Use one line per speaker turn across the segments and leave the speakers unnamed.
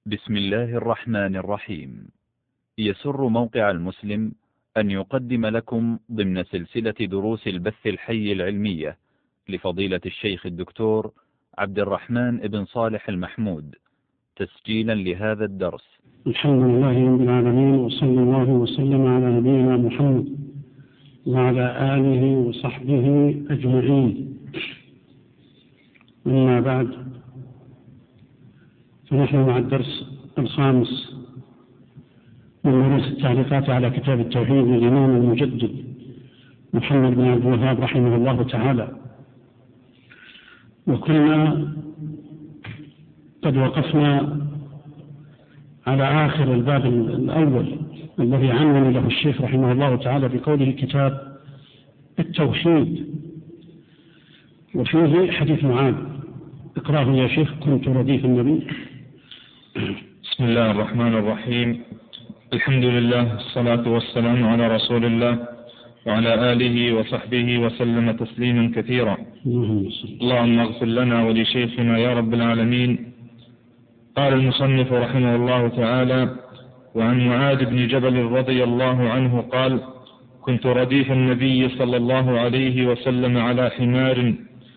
بسم الله الرحمن الرحيم. يسر موقع المسلم أن يقدم لكم ضمن سلسلة دروس البث الحي العلمية لفضيلة الشيخ الدكتور عبد الرحمن بن صالح المحمود تسجيلا لهذا الدرس.
الحمد لله رب العالمين، وصلى الله وسلم على نبينا محمد وعلى آله وصحبه أجمعين. أما بعد، فنحن مع الدرس الخامس من دروس التعليقات على كتاب التوحيد للإمام المجدد محمد بن عبد الوهاب رحمه الله تعالى، وكنا قد وقفنا على آخر الباب الأول الذي عنون له الشيخ رحمه الله تعالى بقوله كتاب التوحيد، وفيه حديث معاذ. اقرأه يا شيخ. كنت رديف النبي.
بسم الله الرحمن الرحيم. الحمد لله، الصلاة والسلام على رسول الله وعلى آله وصحبه وسلم تسليما كثيرا. اللهم اغفر لنا ولشيخنا يا رب العالمين. قال المصنف رحمه الله تعالى: وعن معاذ بن جبل رضي الله عنه قال: كنت رديف النبي صلى الله عليه وسلم على حمار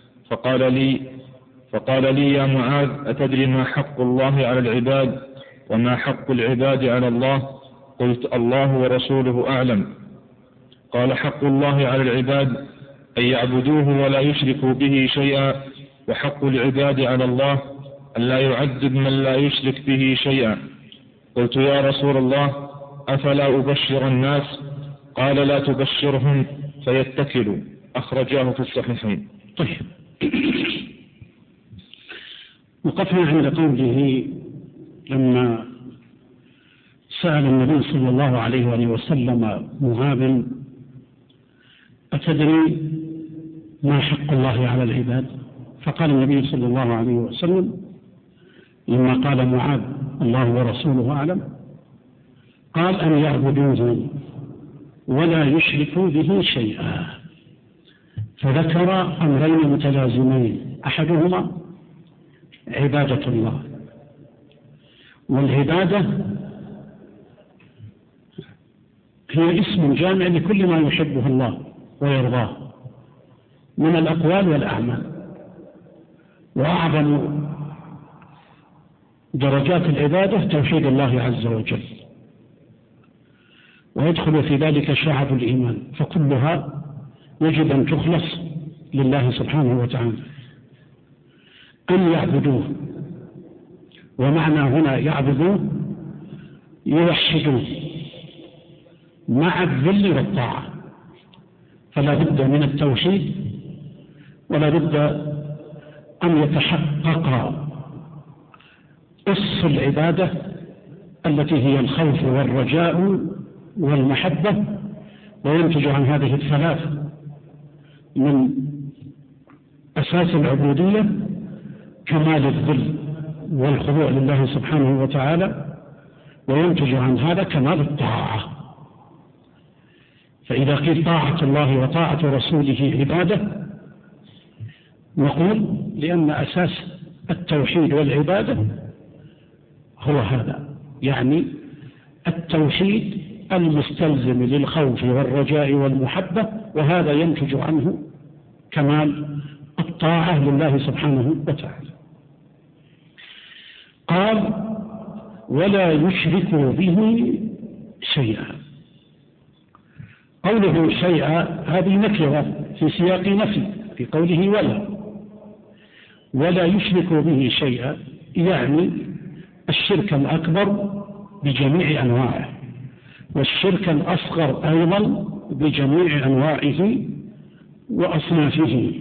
فقال لي يا معاذ: أتدري ما حق الله على العباد وما حق العباد على الله؟ قلت: الله ورسوله أعلم. قال: حق الله على العباد أن يعبدوه ولا يشركوا به شيئا، وحق العباد على الله أن لا يعذب من لا يشرك به شيئا. قلت: يا رسول الله، أفلا أبشر الناس؟ قال: لا تبشرهم فيتكلوا. أخرجاه في الصحيحين.
طيب، وقفنا عند قوله لما سأل النبي صلى الله عليه وآله وسلم معاذ: أتدري ما حق الله على العباد؟ فقال النبي صلى الله عليه وسلم لما قال معاذ: الله ورسوله أعلم، قال: أن يعبدوه ولا يشركوا به شيئا. فذكر أمرين متلازمين: أحدهما عبادة الله، والعبادة هي اسم جامع لكل ما يحبه الله ويرضاه من الأقوال والأعمال. وأعظم درجات العبادة توحيد الله عز وجل، ويدخل في ذلك شعب الإيمان، فكلها يجب أن تخلص لله سبحانه وتعالى. أن يعبدوه، ومعنى هنا يعبدوه يوحدوه مع الذل والطاعة، فلا بد من التوحيد، ولا بد أن يتحقق أس العبادة التي هي الخوف والرجاء والمحبة، وينتج عن هذه الثلاث من أساس العبودية كمال الذل والخضوع لله سبحانه وتعالى، وينتج عن هذا كمال الطاعة. فإذا قيل طاعة الله وطاعة رسوله عبادة، نقول لأن أساس التوحيد والعبادة هو هذا، يعني التوحيد المستلزم للخوف والرجاء والمحبة، وهذا ينتج عنه كمال الطاعة لله سبحانه وتعالى. قال: ولا يشركوا به شيئا. قوله شيئا هذه نكرة في سياق نفي، في قوله ولا يشركوا به شيئا، يعني الشرك الأكبر بجميع أنواعه، والشرك الأصغر أيضا بجميع أنواعه وأصنافه.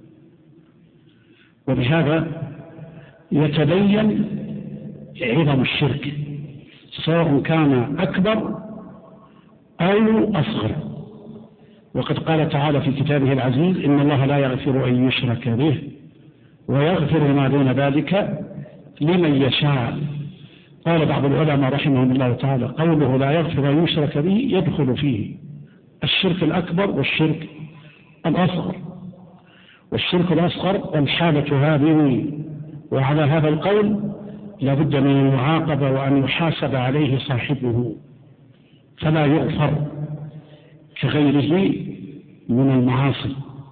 وبهذا يتبين عظم الشرك، سواء كان أكبر أو أصغر. وقد قال تعالى في كتابه العزيز: إن الله لا يغفر أن يشرك به ويغفر ما دون ذلك لمن يشاء. قال بعض العلماء رحمهم الله تعالى: قوله لا يغفر أن يشرك به يدخل فيه الشرك الأكبر والشرك الأصغر. والشرك الأصغر الحالة هذه، وعلى هذا القول لا بد من المعاقبة وأن يحاسب عليه صاحبه، فلا يغفر كغيره من المعاصي.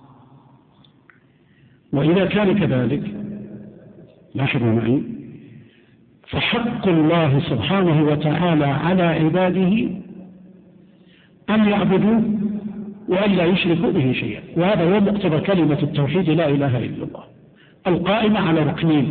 وإذا كان كذلك لاحظوا معي، فحق الله سبحانه وتعالى على عباده أن يعبدوه وأن لا يشركوا به شيئا، وهذا هو مقتضى كلمة التوحيد لا إله إلا الله، القائمة على ركنين،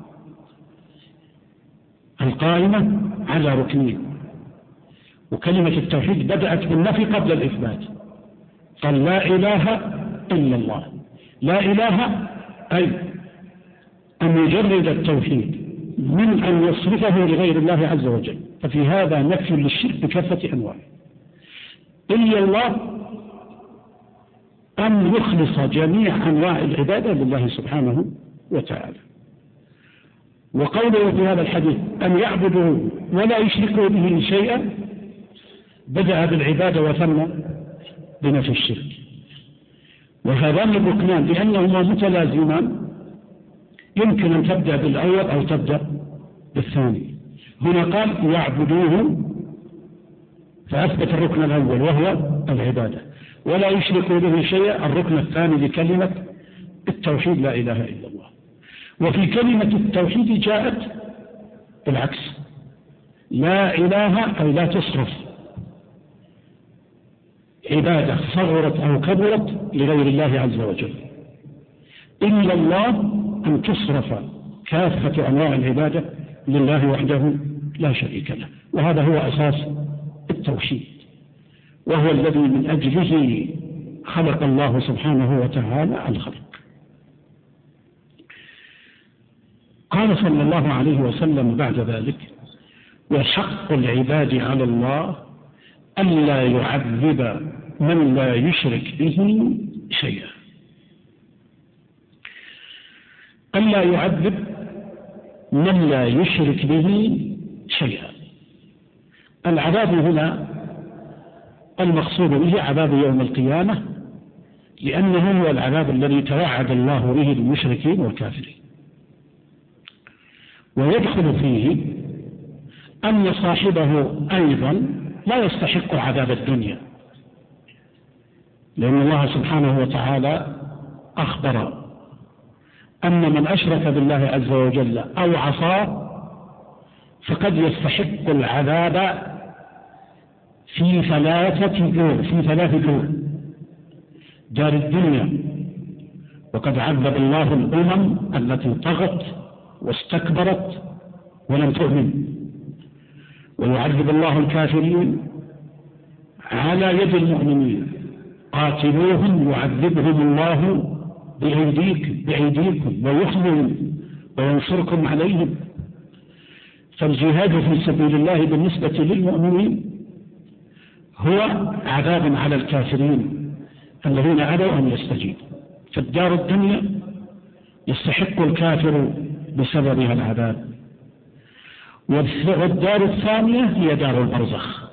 القائمة على ركنين. وكلمة التوحيد بدأت بالنفي قبل الإثبات، قال لا إله إلا الله. لا إله أي أن يجرد التوحيد من أن يصرفه لغير الله عز وجل، ففي هذا نفي للشرك بكافة أنواعه. إلا الله أن يخلص جميع أنواع العبادة لله سبحانه وتعالى. وقوله في هذا الحديث أن يعبدوا ولا يشركوا به شيئا بدأ بالعبادة وثنى بنفي الشرك، وهذان الركنان لأنهما متلازمان يمكن أن تبدأ بالأول أو تبدأ بالثاني. هنا قال يعبدوه فأثبت الركن الأول وهو العبادة، ولا يشركوا به شيئا الركن الثاني لكلمة التوحيد لا إله إلا الله. وفي كلمة التوحيد جاءت بالعكس، لا إله أي لا تصرف عبادة صغرت أو كبرت لغير الله عز وجل، إلا الله أن تصرف كافة أنواع العبادة لله وحده لا شريك له. وهذا هو أساس التوحيد، وهو الذي من أجله خلق الله سبحانه وتعالى الخلق. قال صلى الله عليه وسلم بعد ذلك: وحق العباد على الله ألا يعذب من لا يشرك به شيئا. ألا يعذب من لا يشرك به شيئا. العذاب هنا المقصود به عذاب يوم القيامة، لأنه هو العذاب الذي توعد الله به للمشركين والكافرين. ويدخل فيه أن صاحبه أيضا لا يستحق عذاب الدنيا، لأن الله سبحانه وتعالى أخبر أن من أشرك بالله عز وجل أو عصاه فقد يستحق العذاب في ثلاث دور: دار الدنيا، وقد عذب الله الأمم التي طغت واستكبرت ولم تؤمن، ويعذب الله الكافرين على يد المؤمنين: قاتلوهم يعذبهم الله بأيديكم ويخزيهم وينصركم عليهم. فالجهاد في سبيل الله بالنسبة للمؤمنين هو عذاب على الكافرين الذين أبوا أن يستجيبوا. فالدار الدنيا يستحق الكافر بسببها العذاب، والدار الثانية هي دار البرزخ،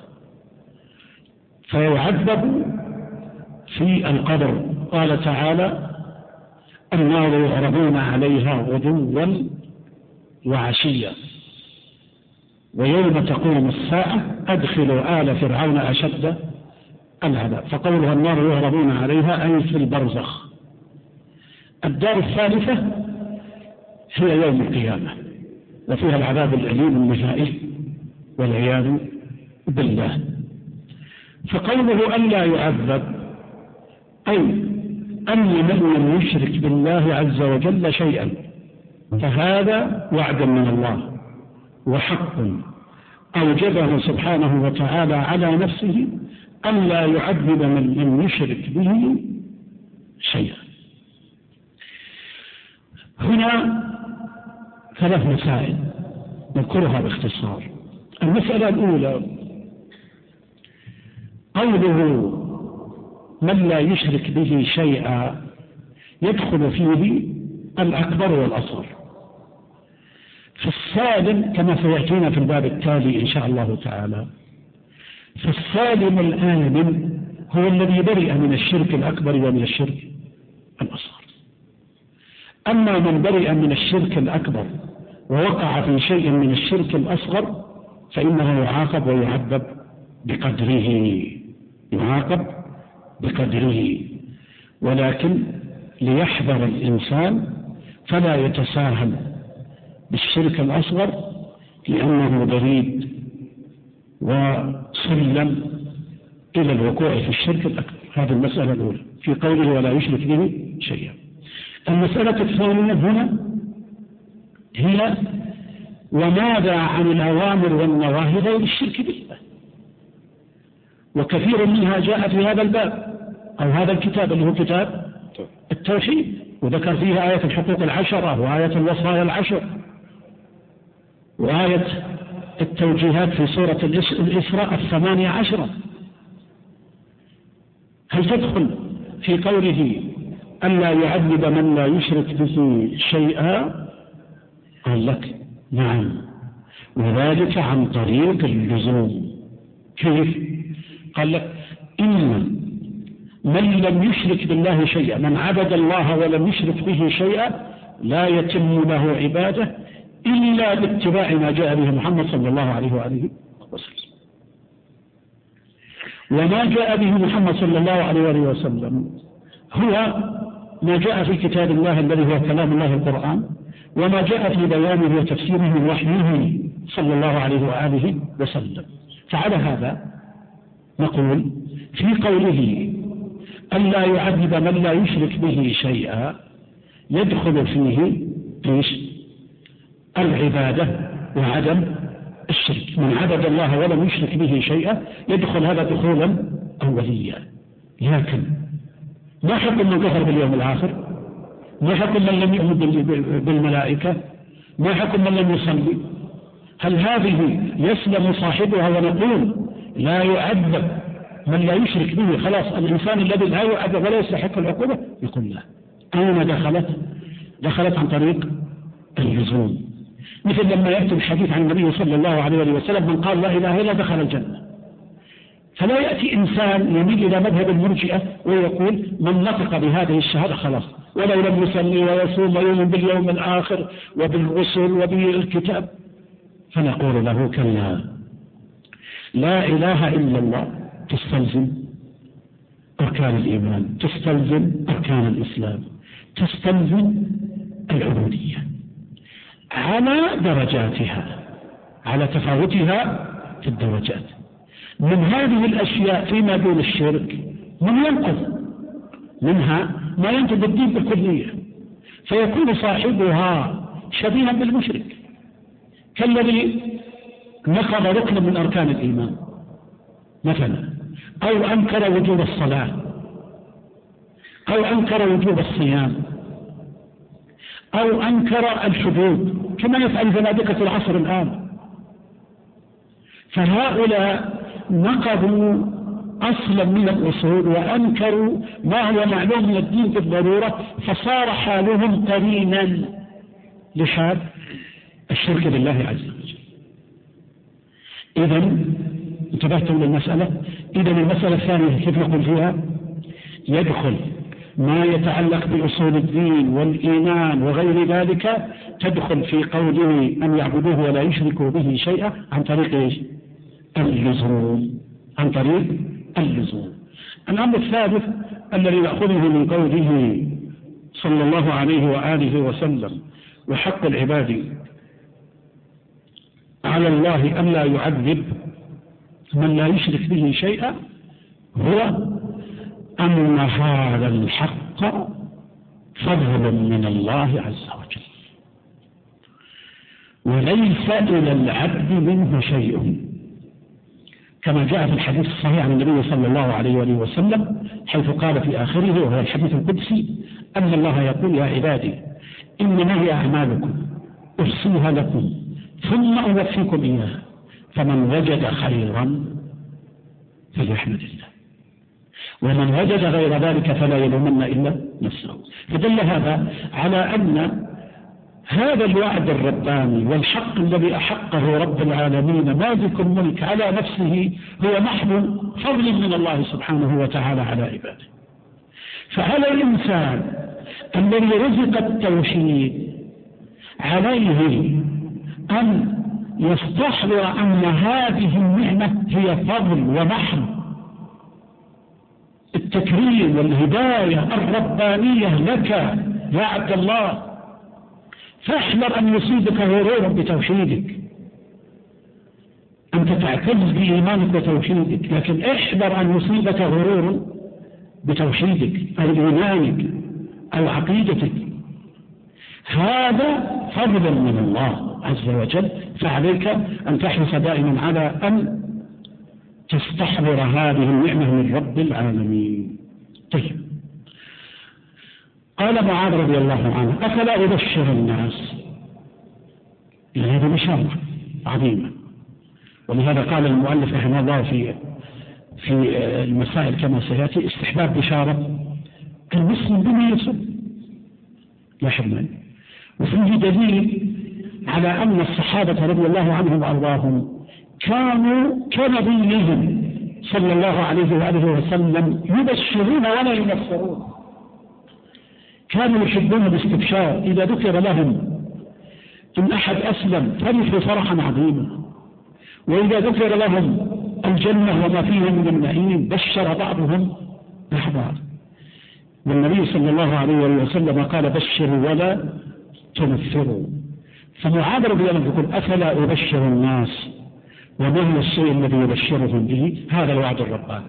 فيعذب في القبر. قال تعالى: النار يعرضون عليها غدوا وعشيا ويوم تقوم الساعة أدخلوا آل فرعون أشد العذاب. فقولها النار يعرضون عليها أي في البرزخ. الدار الثالثة هي يوم القيامة، وفيها العذاب الأليم النهائي والعياذ بالله. فقوله أن لا يعذب أي أن من لم يشرك بالله عز وجل شيئا، فهذا وعد من الله وحق أوجبه سبحانه وتعالى على نفسه أن لا يعذب من لم يشرك به شيئا. هنا ثلاث مسائل نذكرها باختصار. المسألة الأولى: قوله من لا يشرك به شيئا يدخل فيه الأكبر والأصغر. فالسالم كما سيأتينا في الباب التالي إن شاء الله تعالى، فالسالم الآمن هو الذي برئ من الشرك الأكبر ومن الشرك الأصغر. أما من برئ من الشرك الأكبر ووقع في شيء من الشرك الأصغر فإنه يعاقب ويعذب بقدره، يعاقب بقدره. ولكن ليحذر الإنسان فلا يتساهل بالشرك الأصغر لأنه بريد وسلم إلى الوقوع في الشرك الأكبر. هذه المسألة الأولى في قوله ولا يشرك به شيئا. المسألة الثانية هنا هي وماذا عن الأوامر والنواهي غير الشرك بالله، وكثير منها جاء في هذا الباب أو هذا الكتاب اللي هو كتاب التوحيد، وذكر فيها آية الحقوق 10 وآية الوصايا 10 وآية التوجيهات في سورة الإسراء 18. هل تدخل في قوله ألا يعذب من لا يشرك به شيئا؟ قال لك نعم، وذلك عن طريق اللزوم. كيف؟ قال لك إن من لم يشرك بالله شيئا، من عبد الله ولم يشرك به شيئا لا يتم له عبادة إلا باتباع ما جاء به محمد صلى الله عليه وآله وسلم. وما جاء به محمد صلى الله عليه وآله وسلم هو ما جاء في كتاب الله الذي هو كلام الله القرآن، وما جاء في بيانه وتفسيره من وحيه صلى الله عليه وآله وسلم. فعلى هذا نقول في قوله ألا يعذب من لا يشرك به شيئا يدخل فيه العبادة وعدم الشرك. من عبد الله ولم يشرك به شيئا يدخل هذا دخولا أوليا. لكن ما حكم من كفر باليوم الآخر؟ ما حكم من لم يؤمن بالملائكة؟ ما حكم من لم يصلي؟ هل هذه يسلم صاحبها ونقول لا يعذب من لا يشرك به؟ خلاص الإنسان الذي لا يعذب ولا يستحق العقوبة؟ يقول لا. أين دخلت عن طريق اللزوم. مثل لما يأتي الحديث عن النبي صلى الله عليه وسلم من قال لا إله إلا دخل الجنة. فلا يأتي إنسان يميل إلى مذهب المرجئة ويقول من نطق بهذه الشهادة خلاص ولو لم يصلي ويصوم ويؤمن باليوم الآخر وبالرسل وبالكتاب، فنقول له كلا، لا إله إلا الله تستلزم أركان الإيمان، تستلزم أركان الإسلام، تستلزم العبودية على درجاتها، على تفاوتها في الدرجات. من هذه الأشياء فيما دون الشرك من ينقض منها ما ينقض الدين بالكلية، فيكون صاحبها شبيها بالمشرك كالذي نقض ركنا من أركان الإيمان مثلا، أو أنكر وجوب الصلاة، أو أنكر وجوب الصيام، أو أنكر الحدود كما يفعل زنادقة العصر الآن. فهؤلاء نقضوا أصلا من الأصول وأنكروا ما هو معلوم من الدين بالضرورة، فصار حالهم قرينا لحال الشرك بالله عز وجل. إذن انتبهتم للمسألة؟ إذن المسألة الثانية كيف نقول فيها؟ يدخل ما يتعلق بأصول الدين والإيمان وغير ذلك، تدخل في قوله أن يعبدوه ولا يشركوا به شيئا عن طريق اللزوم، عن طريق اللزوم. الأمر الثالث الذي نأخذه من قوله صلى الله عليه وآله وسلم وحق العباد على الله أن لا يعذب من لا يشرك به شيئا، هو أن هذا الحق فضل من الله عز وجل وليس إلى العبد منه شيء، كما جاء في الحديث الصحيح عن النبي صلى الله عليه وآله وسلم حيث قال في آخره وهو الحديث القدسي أن الله يقول يا عبادي إنما هي أعمالكم أحصيها لكم ثم أوفيكم إياها فمن وجد خيرا فليحمد الله ومن وجد غير ذلك فلا يلومن إلا نفسه. فدل هذا على أن هذا الوعد الرباني والحق الذي أحقه رب العالمين مالك الملك على نفسه هو محض فضل من الله سبحانه وتعالى على عباده. فعلى الإنسان الذي رزق التوحيد عليه أن يستحضر أن هذه النعمة هي فضل ومحض التكريم والهداية الربانية لك يا عبد الله. فاحذر أن يصيبك غرور بتوحيدك، أنت تعتز بإيمانك وتوحيدك، لكن احذر أن يصيبك غرور بتوحيدك أو إيمانك أو عقيدتك. هذا فضل من الله عز وجل، فعليك أن تحرص دائما على أن تستحضر هذه النعمة من رب العالمين. طيب، قال معاذ رضي الله عنه: أفلا أبشر الناس؟ هذه بشارة عظيمة، ولهذا قال المؤلف رحمه الله في المسائل كما سيأتي استحباب بشارة المسلم بما يسر لا حرمان. وفيه دليل على أن الصحابة رضي الله عنهم وأرضاهم كانوا كنبيهم صلى الله عليه وآله وسلم يبشرون ولا ينفرون، كانوا يحبون الاستبشار. إذا ذكر لهم إن أحد أسلم فرحوا فرحا عظيما، وإذا ذكر لهم الجنة وما فيها من النعيم بشر بعضهم بعضا. والنبي صلى الله عليه وسلم قال: بشروا ولا تنفروا. فمعاذ رضي الله عنه يقول: أفلا أبشر الناس؟ وما هو الشيء الذي يبشرهم به؟ هذا الوعد الرباني،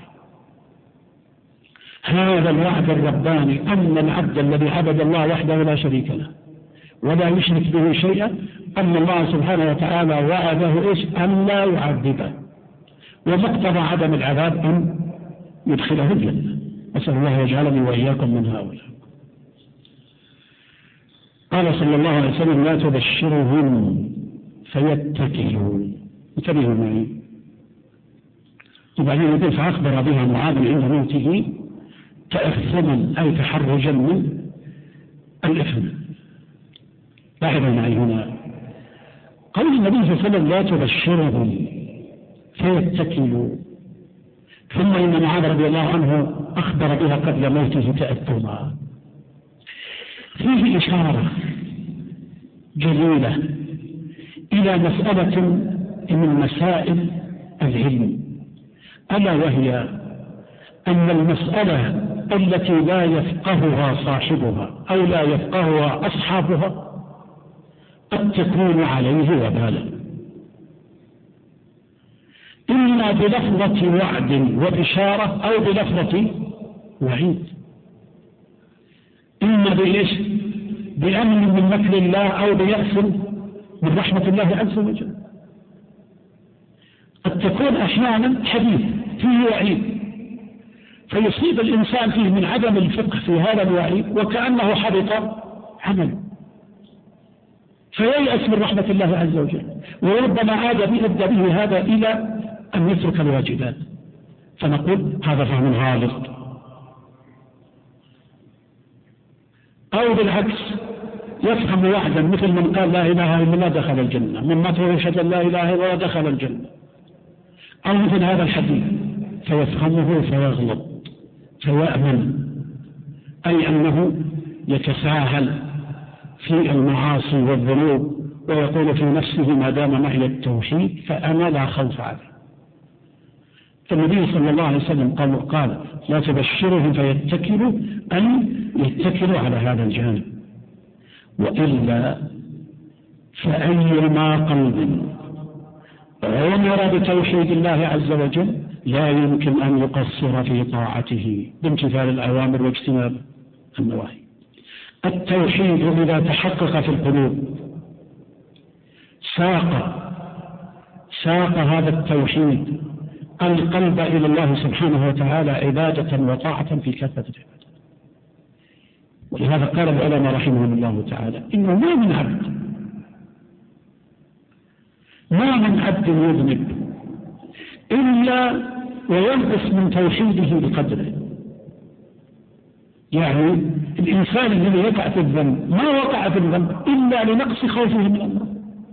هذا الوعد الرباني أن العبد الذي عبد الله وحده لا شريك له ولا يشرك به شيئا، أن الله سبحانه وتعالى وعده إيش؟ أن لا يعذبه، ومقتضى عدم العذاب أن يدخله الجنة. أسأل الله يجعلني وإياكم من هؤلاء. قال صلى الله عليه وسلم: لا تبشرهم فيتكلوا. انتبهوا معي. وبعدين يقول: فأخبر بها معاذ عند موته تأثما أي تحرجا من الإثم. لاحظوا معي هنا قول النبي صلى الله عليه وسلم: لا تبشرهم فيتكلوا، ثم إن معاذ رضي الله عنه أخبر بها قبل موته تأثما. فيه إشارة جليلة إلى مسألة من مسائل العلم، ألا وهي أن المسألة التي لا يفقهها صاحبها أو لا يفقهها أصحابها قد تكون عليه وبالا، إما بلفظة وعد وبشارة أو بلفظة وعيد، إما بإيش؟ بأمن من مكر الله أو بيأس من رحمة الله عز وجل. قد تكون أحيانا حديث فيه وعيد فيصيب الإنسان فيه من عدم الفقه في هذا الوعيد وكأنه حبط عمله فييأس من رحمة الله عز وجل، وربما عاد به هذا إلى أن يترك الواجبات، فنقول هذا فهم غالط. أو بالعكس يفهم وعدا مثل من قال لا إله إلا الله دخل الجنة، من مات ويشهد لا إله إلا الله دخل الجنة، أو مثل هذا الحديث فيفهمه فيغلط فيأمن، أي أنه يتساهل في المعاصي والذنوب ويقول في نفسه ما دام معي التوحيد فأنا لا خوف عليه. فالنبي صلى الله عليه وسلم قال لا تبشرهم فيتكلوا، أن يتكلوا على هذا الجانب، وإلا فأيما قلب عمر بتوحيد الله عز وجل لا يمكن أن يقصر في طاعته بامتثال الأوامر واجتناب النواهي. التوحيد إذا تحقق في القلوب ساق هذا التوحيد القلب إلى الله سبحانه وتعالى عبادة وطاعة في كافة العبادات. ولهذا قال العلماء رحمهم الله تعالى إنه ما من عبد يذنب إلا وينقص من توحيده بقدره. يعني الإنسان الذي يقع في الذنب ما وقع في الذنب إلا لنقص خوفه من الله.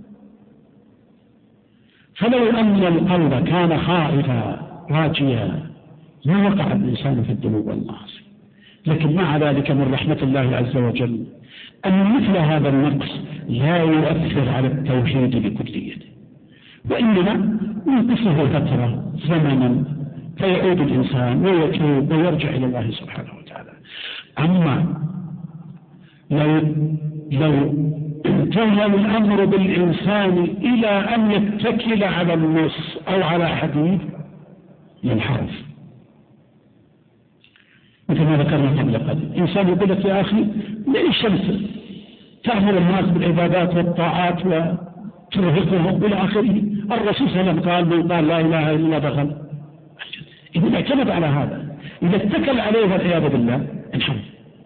فلو أن القلب كان خائفا راجيا ما وقع الإنسان في الذنوب والمعاصي، لكن مع ذلك من رحمة الله عز وجل أن مثل هذا النقص لا يؤثر على التوحيد بكليته، وإنما ينقصه فترة زمنا فيعود الإنسان ويتوب ويرجع إلى الله سبحانه وتعالى. أما لو انتهى الأمر بالإنسان إلى أن يتكل على النص أو على حديث ينحرف، مثل ما ذكرنا قبل قليل. إنسان يقول لك يا أخي ليش تأمر الناس بالعبادات والطاعات وترهقهم إلى آخره؟ الرسول صلى الله عليه وسلم قال من قال لا إله إلا الله دخل. إذا اعتمد على هذا، إذا اتكل عليه والعياذ بالله انحرف.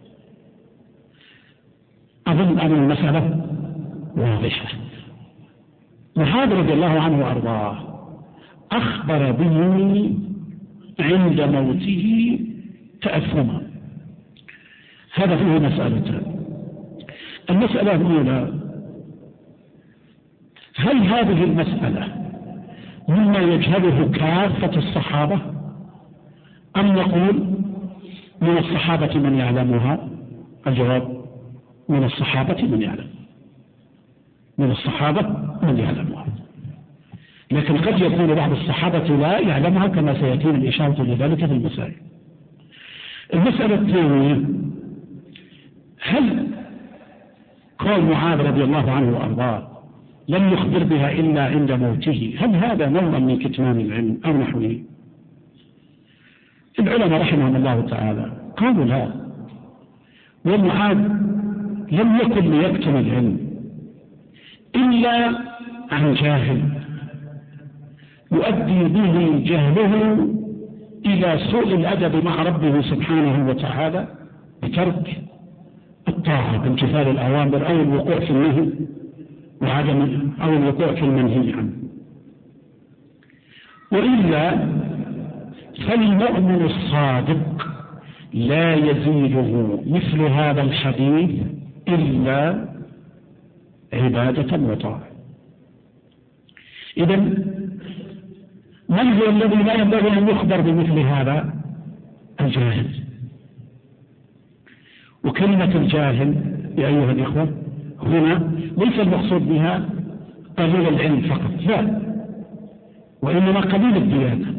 أظن أن المسألة واضحة. معاذ رضي الله عنه وأرضاه أخبر به عند موته تأثما. هذا فيه مسألتان. المسألة الأولى: هل هذه المسألة مما يجهله كافة الصحابة، أم نقول من الصحابة من يعلمها؟ الجواب: من الصحابة من يعلم، من الصحابة من يعلمها، لكن قد يكون بعض الصحابة لا يعلمها كما سيأتي الإشارة لذلك في المسائل. المسألة الثانية: هل قول معاذ رضي الله عنه وأرضاه لم يخبر بها إلا عند موته، هل هذا نوع من كتمان العلم أو نحوه؟ العلماء رحمهم الله تعالى قالوا لا، ومعاذ لم يكن ليكتم العلم إلا عن جاهل يؤدي به جهله إلى سوء الأدب مع ربه سبحانه وتعالى بترك الطاعة بامتثال الأوامر أو الوقوع في النهي وعدم أو الوقوع في المنهي عنه. وإلا فالمؤمن الصادق لا يزيده مثل هذا الحديث إلا عبادة وطاعة. إذن من هو الذي لا ينبغي أن يخبر بمثل هذا؟ الجاهل. وكلمة الجاهل يا أيها الإخوة هنا ليس المقصود بها قليل العلم فقط، لا، وإنما قليل الديانة.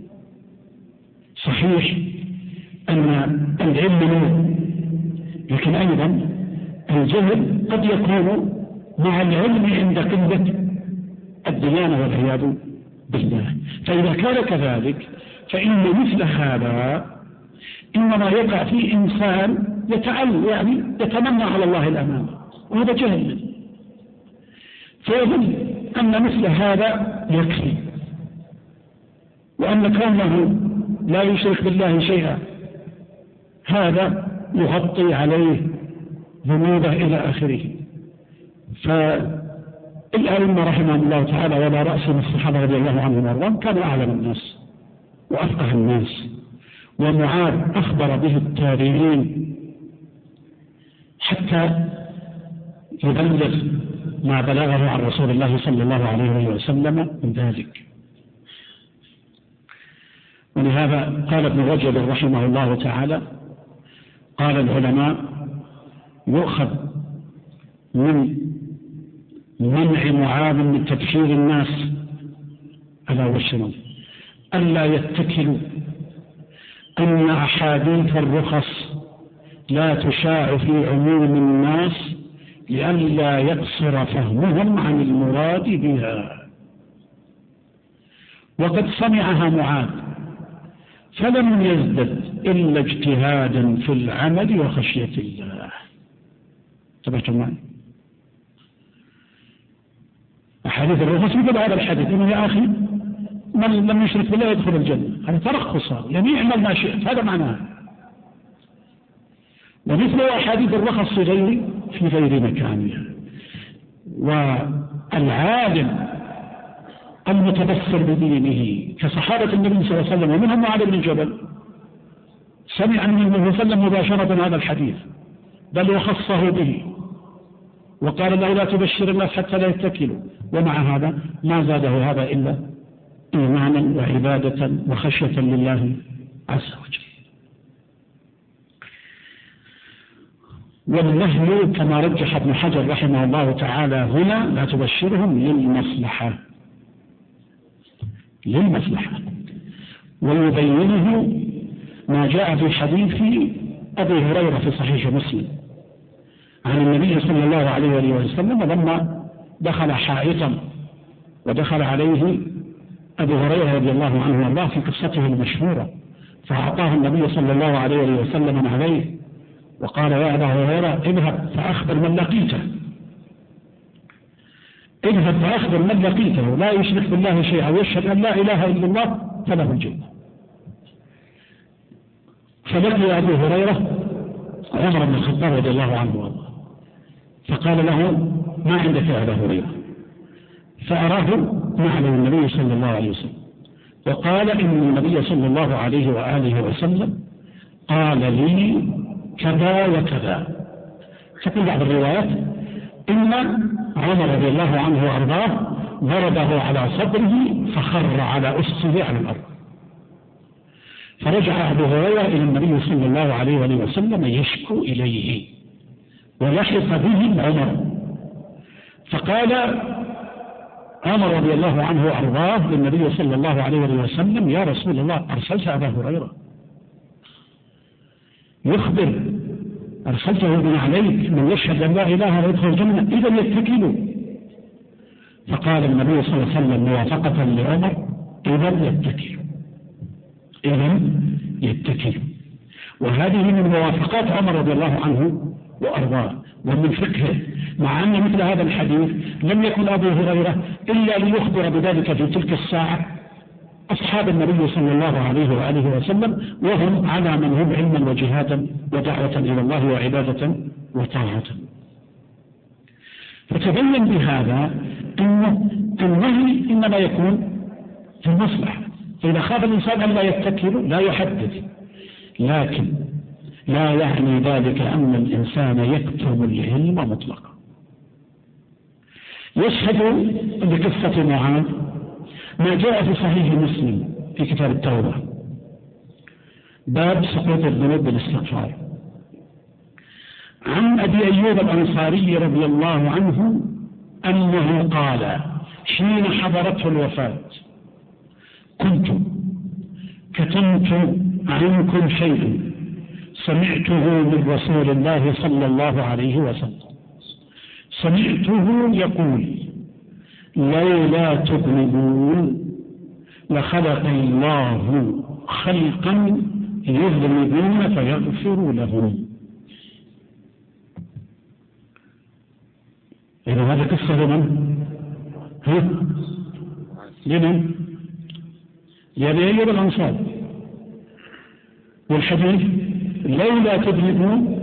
صحيح أن العلم نور، لكن أيضا الجهل قد يكون مع العلم عند قلة الديانة والعياذ بالله. فإذا كان كذلك فإن مثل هذا إنما يقع في إنسان يتمنى على الله الأمان، وهذا جهل، فيظن أن مثل هذا يكفي، وأن كونه لا يشرك بالله شيئا هذا يغطي عليه ذنوبه إلى آخره. فالأئمة رحمهم الله تعالى ولا رأسهم الصحابة رضي الله عنهم وارضاهم كانوا أعلم الناس وأفقه الناس، ومعاذ أخبر به التابعين حتى يبلغ ما بلغه عن رسول الله صلى الله عليه وسلم من ذلك. ولهذا قال ابن رجب رحمه الله تعالى: قال العلماء يؤخذ من منع معاذ من تبشير الناس على وجه ألا يتكلوا أن أحاديث الرخص لا تشاع في عموم الناس لئلا يقصر فهمهم عن المراد بها. وقد سمعها معاذ فلم يزدد إلا اجتهادا في العمل وخشية الله. تبعتم معي؟ أحاديث الرخص مثل هذا الحديث: إنه يا أخي من لم يشرك بالله يدخل الجنة، هذا ترخص، يعني اعمل ما شئت، هذا معناه. ومثل أحاديث الرخص في غير مكانها. والعالم المتبصر بدينه كصحابة النبي صلى الله عليه وسلم ومنهم معاذ بن جبل سمع من النبي صلى الله عليه وسلم مباشرة هذا الحديث، بل وخصه به وقال له: لا تبشر الناس حتى لا يتكلوا. ومع هذا ما زاده هذا إلا إيمانا وعبادة وخشية لله عز وجل. والنهي كما رجح ابن حجر رحمه الله تعالى هنا لا تبشرهم للمصلحة، ويبينه ما جاء في حديث أبي هريرة في صحيح مسلم عن النبي صلى الله عليه وسلم لما دخل حائطا ودخل عليه أبو هريرة رضي الله عنه وارضاه في قصته المشهورة، فأعطاه النبي صلى الله عليه وسلم عليه وقال يا أبا هريرة اذهب فأخبر من لقيته، اذهب فأخبر من لقيته لا يشرك بالله شيئا ويشهد أن لا إله إلا الله فله الجنة. فلقي أبو هريرة عمر بن الخطاب رضي الله عنه وارضاه فقال له ما عندك يا أبا هريرة؟ فأراه نعلم النبي صلى الله عليه وسلم وقال إن النبي صلى الله عليه وآله وسلم قال لي كذا وكذا. ففي بعض الروايات إن عمر رضي الله عنه وأرضاه ضربه على صدره فخر على أسره على الأرض. فرجع أبو هريرة إلى النبي صلى الله عليه وسلم يشكو إليه ولحق به عمر، فقال عمر رضي الله عنه وأرضاه للنبي صلى الله عليه وسلم يا رسول الله أرسلت أبا هريرة يخبر أرسلته من عليك من يشهد أن لا إله إلا يدخل الجنة إذا يتكلوا. فقال النبي صلى الله عليه وسلم موافقة لعمر إذا يتكلوا. وهذه من موافقات عمر رضي الله عنه وأرضاه ومن فقهه، مع أن مثل هذا الحديث لم يكن أبو هريرة إلا ليخبر بذلك في تلك الساعة أصحاب النبي صلى الله عليه وآله وسلم، وهم على من هم علما وجهادا ودعوة إلى الله وعبادة وطاعة. فتبين بهذا أن النهي إنما يكون في المصلحة، فإذا خاف الإنسان أن لا يتكل لا يحدث، لكن لا يعني ذلك أن الإنسان يكتم العلم مطلقا. يشهد بقصة معاذ ما جاء في صحيح مسلم في كتاب التوبة باب سقوط الذنوب بالاستغفار عن أبي أيوب الأنصاري رضي الله عنه أنه قال حين حضرته الوفاة كنت كتمت عنكم شيئا سمعته من رسول الله صلى الله عليه وسلم، سمعته يقول لولا تذنبون لخلق الله خلقا يذنبون فيغفر لهم. إذا هذا قصة لمن؟ لأبي أيوب الأنصاري. والحديث لولا تذنبون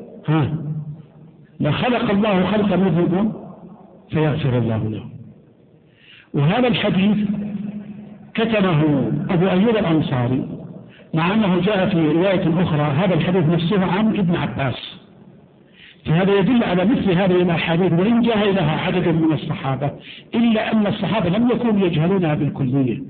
لخلق الله خلقا يذنبون فيغفر الله لهم. وهذا الحديث كتبه أبو أيوب الأنصاري، مع أنه جاء في رواية أخرى هذا الحديث نفسه عن ابن عباس، فهذا يدل على مثل هذه الأحاديث وإن جاء لها عدد من الصحابة، إلا أن الصحابة لم يكونوا يجهلونها بالكلية،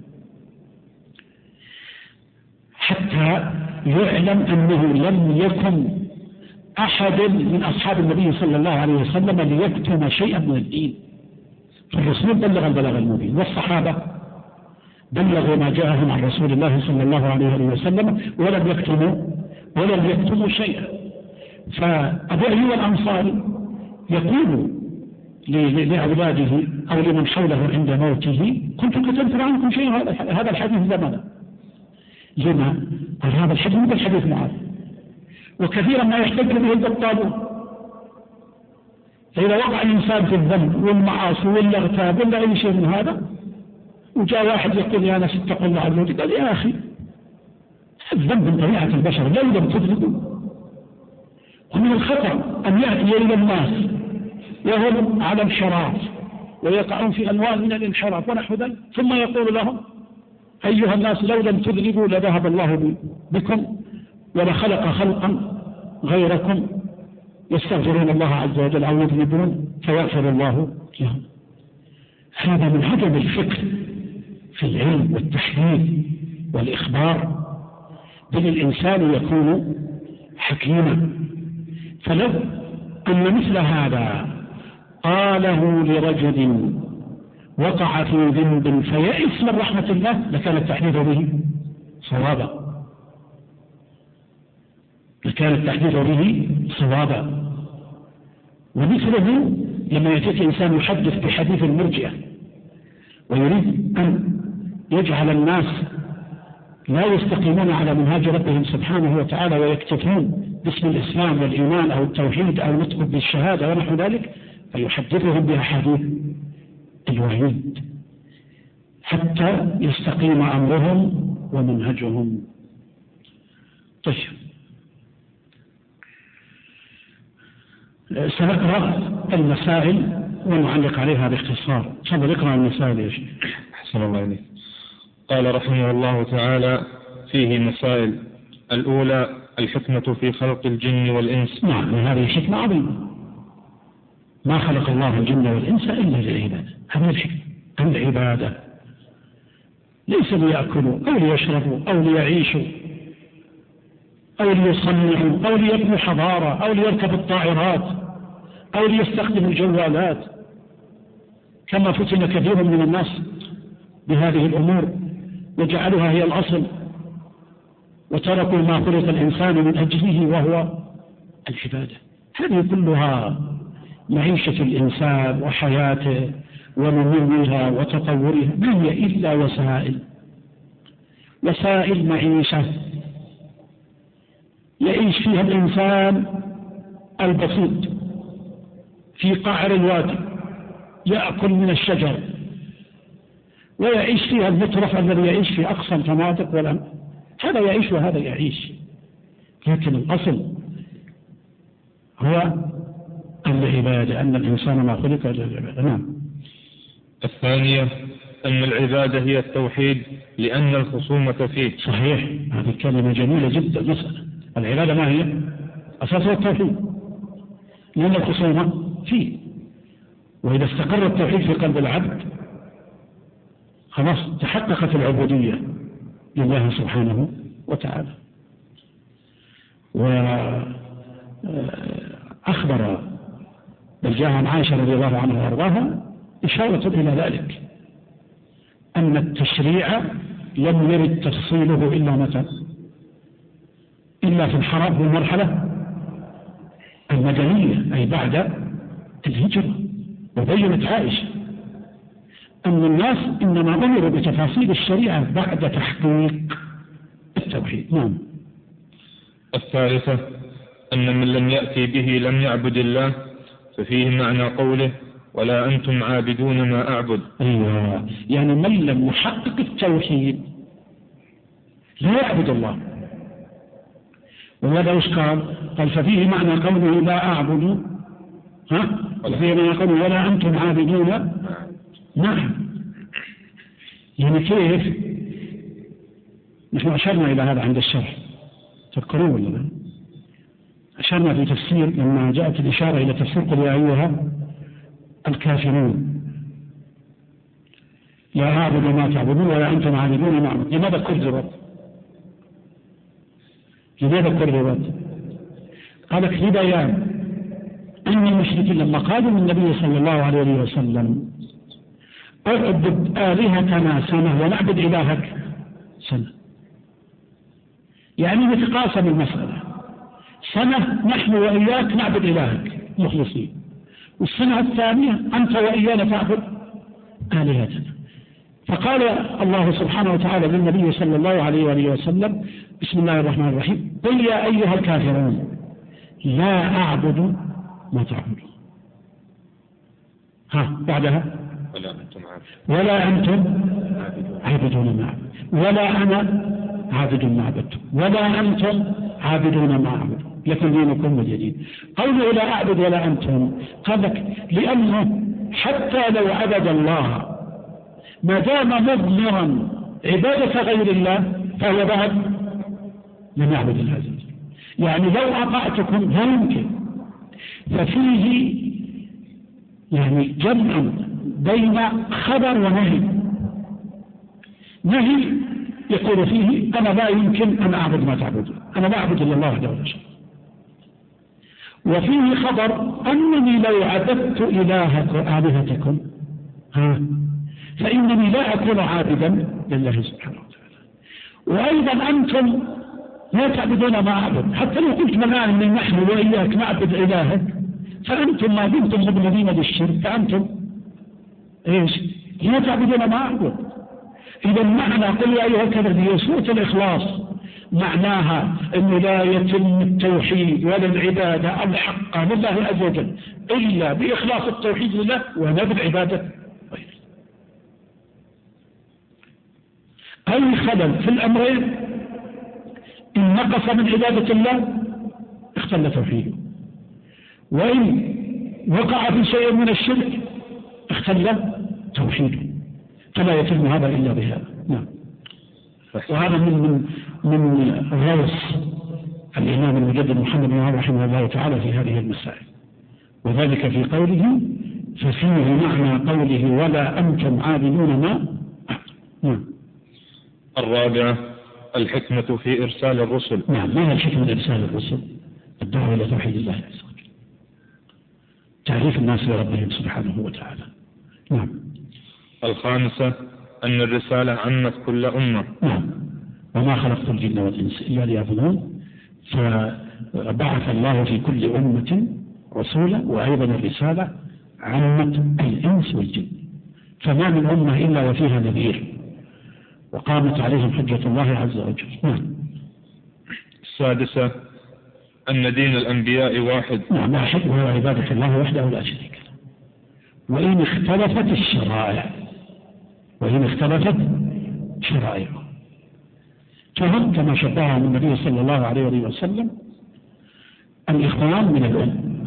حتى يعلم أنه لم يكن أحد من أصحاب النبي صلى الله عليه وسلم ليكتم شيئا من الدين. فالرسول بلغ البلاغ المبين، والصحابة بلغوا ما جاءهم عن رسول الله صلى الله عليه وسلم ولم يكتموا شيئا. فأبو أيوب الأنصاري يقول لأولاده أو لمن حوله عند موته كنت كتبت عنكم شيء هذا الحديث زمنا. لما؟ قال هذا الحديث مثل حديث معاذ، وكثيرا ما يحتج به البطالون. فإذا وقع الإنسان في الذنب والمعاصي والاغتاب ولا أي شيء من هذا، وجاء واحد يقول يا ناس اتقوا الله عز وجل، قال يا أخي الذنب من طبيعة البشر لا يمكن تذنبوا، ومن الخطأ أن يأتي إلى الناس وهم على انحراف ويقعون في أنواع من الانحراف ونحو ذلك، ثم يقول لهم أيها الناس لو لم تذنبوا لذهب الله بكم ولخلق خلقا غيركم يستغفرون الله عز وجل أو يذنبون فيغفر الله لهم. هذا من عدم الفقه في العلم والتحليل والإخبار، بل الإنسان يكون حكيما. فلو أن مثل هذا قاله لرجل وقع في ذنب فيئس من رحمة الله لكان التحديث به صوابا، لكان التحديث به صوابا. ومثله لما يأتيك إنسان يحدث بحديث المرجئة ويريد أن يجعل الناس لا يستقيمون على منهاج ربهم سبحانه وتعالى ويكتفون باسم الإسلام والإيمان أو التوحيد أو نطق بالشهادة ونحو ذلك، فيحدثهم بأحاديث الوعيد حتى يستقيم أمرهم ومنهجهم. طيب، سنقرأ المسائل ونعلق عليها باختصار. تفضل اقرأ المسائل يا شيخ.
أحسن الله إليك. قال رحمه الله تعالى: فيه مسائل. الأولى: الحكمة في خلق الجن والإنس.
نعم، هذه حكمة عظيمة. ما خلق الله الجن والإنس إلا للعبادة. هذه الحكمة، العبادة، ليس ليأكلوا أو ليشربوا أو ليعيشوا أو ليصنعوا أو ليبنوا حضارة أو ليركبوا الطائرات أو ليستخدموا الجوالات، كما فتن كثير من الناس بهذه الأمور وجعلوها هي الأصل، وتركوا ما خلق الإنسان من أجله وهو العبادة. هذه كلها معيشة الإنسان وحياته ونموها وتطورها ما هي إلا وسائل معيشة يعيش فيها الإنسان البسيط في قعر الوادي يأكل من الشجر، ويعيش فيها المترف الذي يعيش في أقصى المناطق هذا يعيش وهذا يعيش، لكن الأصل هو العبادة، أن الإنسان ما خلق إلا للعبادة. نعم.
الثانية: أن العبادة هي التوحيد لأن الخصومة فيه.
صحيح، هذه كلمة جميلة جدا. مسألة العبادة ما هي؟ أساسها التوحيد لأن الخصومة فيه، وإذا استقر التوحيد في قلب العبد خلاص تحققت العبودية لله سبحانه وتعالى. وأخبر بل جاء عن عائشة رضي الله عنها وارضاها إشارة إلى ذلك، أن التشريع لم يرد تفصيله إلا متى؟ إلا في الحرب والمرحلة المدنية، أي بعد الهجرة. وبينت عائشة أن الناس إنما أمروا بتفاصيل الشريعة بعد تحقيق التوحيد. نعم.
الثالثة: أن من لم يأتي به لم يعبد الله، ففيه معنى قوله: ولا أنتم عابدون ما أعبد.
أيوة، يعني من لم يحقق التوحيد لا يعبد الله. وهذا وش قال ففيه معنى قوله لا أعبد، وفيه معنى قوله ولا أنتم عابدون. نعم، يعني كيف؟ نحن أشرنا إلى هذا عند الشرح، تذكرون ولا لا؟ أشرنا في تفسير لما جاءت الإشارة إلى تفسير قل يا أيها الكافرون لا أعبد ما تعبدون ولا أنتم عابدون ما أعبد. لماذا كررت؟ قالت لبيان أن المشركين لما قالوا للنبي صلى الله عليه وسلم اعبد آلهتنا سنة ونعبد إلهك سنة، يعني نتقاسم المسألة، سنة نحن وإياك نعبد إلهك مخلصين، والسنة الثانية أنت وإيانا تعبد آلهتنا. فقال الله سبحانه وتعالى للنبي صلى الله عليه وسلم: بسم الله الرحمن الرحيم، قل يا أيها الكافرون لا أعبد ما تعبدون. بعدها ولا أنتم عابدون ما أعبد، ولا أنا عابد ما عبدتم، ولا أنتم عابدون ما أعبد، لكن دينكم الجديد. قوله لا أعبد ولا أنتم قال لك لأنه حتى لو عبد الله ما دام مضمرا عبادة غير الله فهو بعد لم يعبد الله عز وجل. يعني لو أطعتكم لا يمكن. ففيه يعني جمع بين خبر ونهي. نهي يقول فيه أنا لا يمكن أن أعبد ما تعبدون، أنا لا أعبد إلا الله وحده لا شريك له. وفيه خبر أنني لو عبدت آلهتكم فإنني لا أكون عابدا لله سبحانه وتعالى. وأيضا أنتم لا تعبدون ما أعبد، حتى لو قلت الآن من نحن وإياك نعبد إلهك، فأنتم ما دمتم مبلغين للشرك فأنتم إيش؟ لا تعبدون ما أعبد. إذا معنى قل يا أيها الكافرون سورة الإخلاص معناها أنه لا يتم التوحيد ولا العبادة الحقة لله عز وجل إلا بإخلاص التوحيد لله ونبذ عبادة غيره. أي خلل في الأمرين إن نقص من عبادة الله اختل توحيده، وإن وقع في شيء من الشرك اختل توحيده، فلا يتم هذا إلا بهذا. نعم. وهذا من غوص الإمام المجدد محمد بن رحمه الله تعالى في هذه المسائل، وذلك في قوله ففيه معنى قوله ولا أنتم عابدون ما. نعم.
الرابعة الحكمة في إرسال الرسل.
نعم. ما هي الحكمة من إرسال الرسل؟ الدعوة إلى توحيد الله عز وجل، تعريف الناس لربهم سبحانه وتعالى. نعم.
الخامسة أن الرسالة عمت كل أمة.
نعم. وما خلقت الجن والإنس إلا ليعبدون، فبعث الله في كل أمة رسولا، وأيضا الرسالة عمت الإنس والجن، فما من أمة إلا وفيها نذير وقامت عليهم حجة الله عز وجل. نعم.
السادسة أن دين الأنبياء واحد.
نعم. واحد، وهو عبادة الله وحده لا شريك له، وإن اختلفت الشرائع شرائعه، فهم كما شبههم النبي صلى الله عليه وسلم الإخوان من الأم،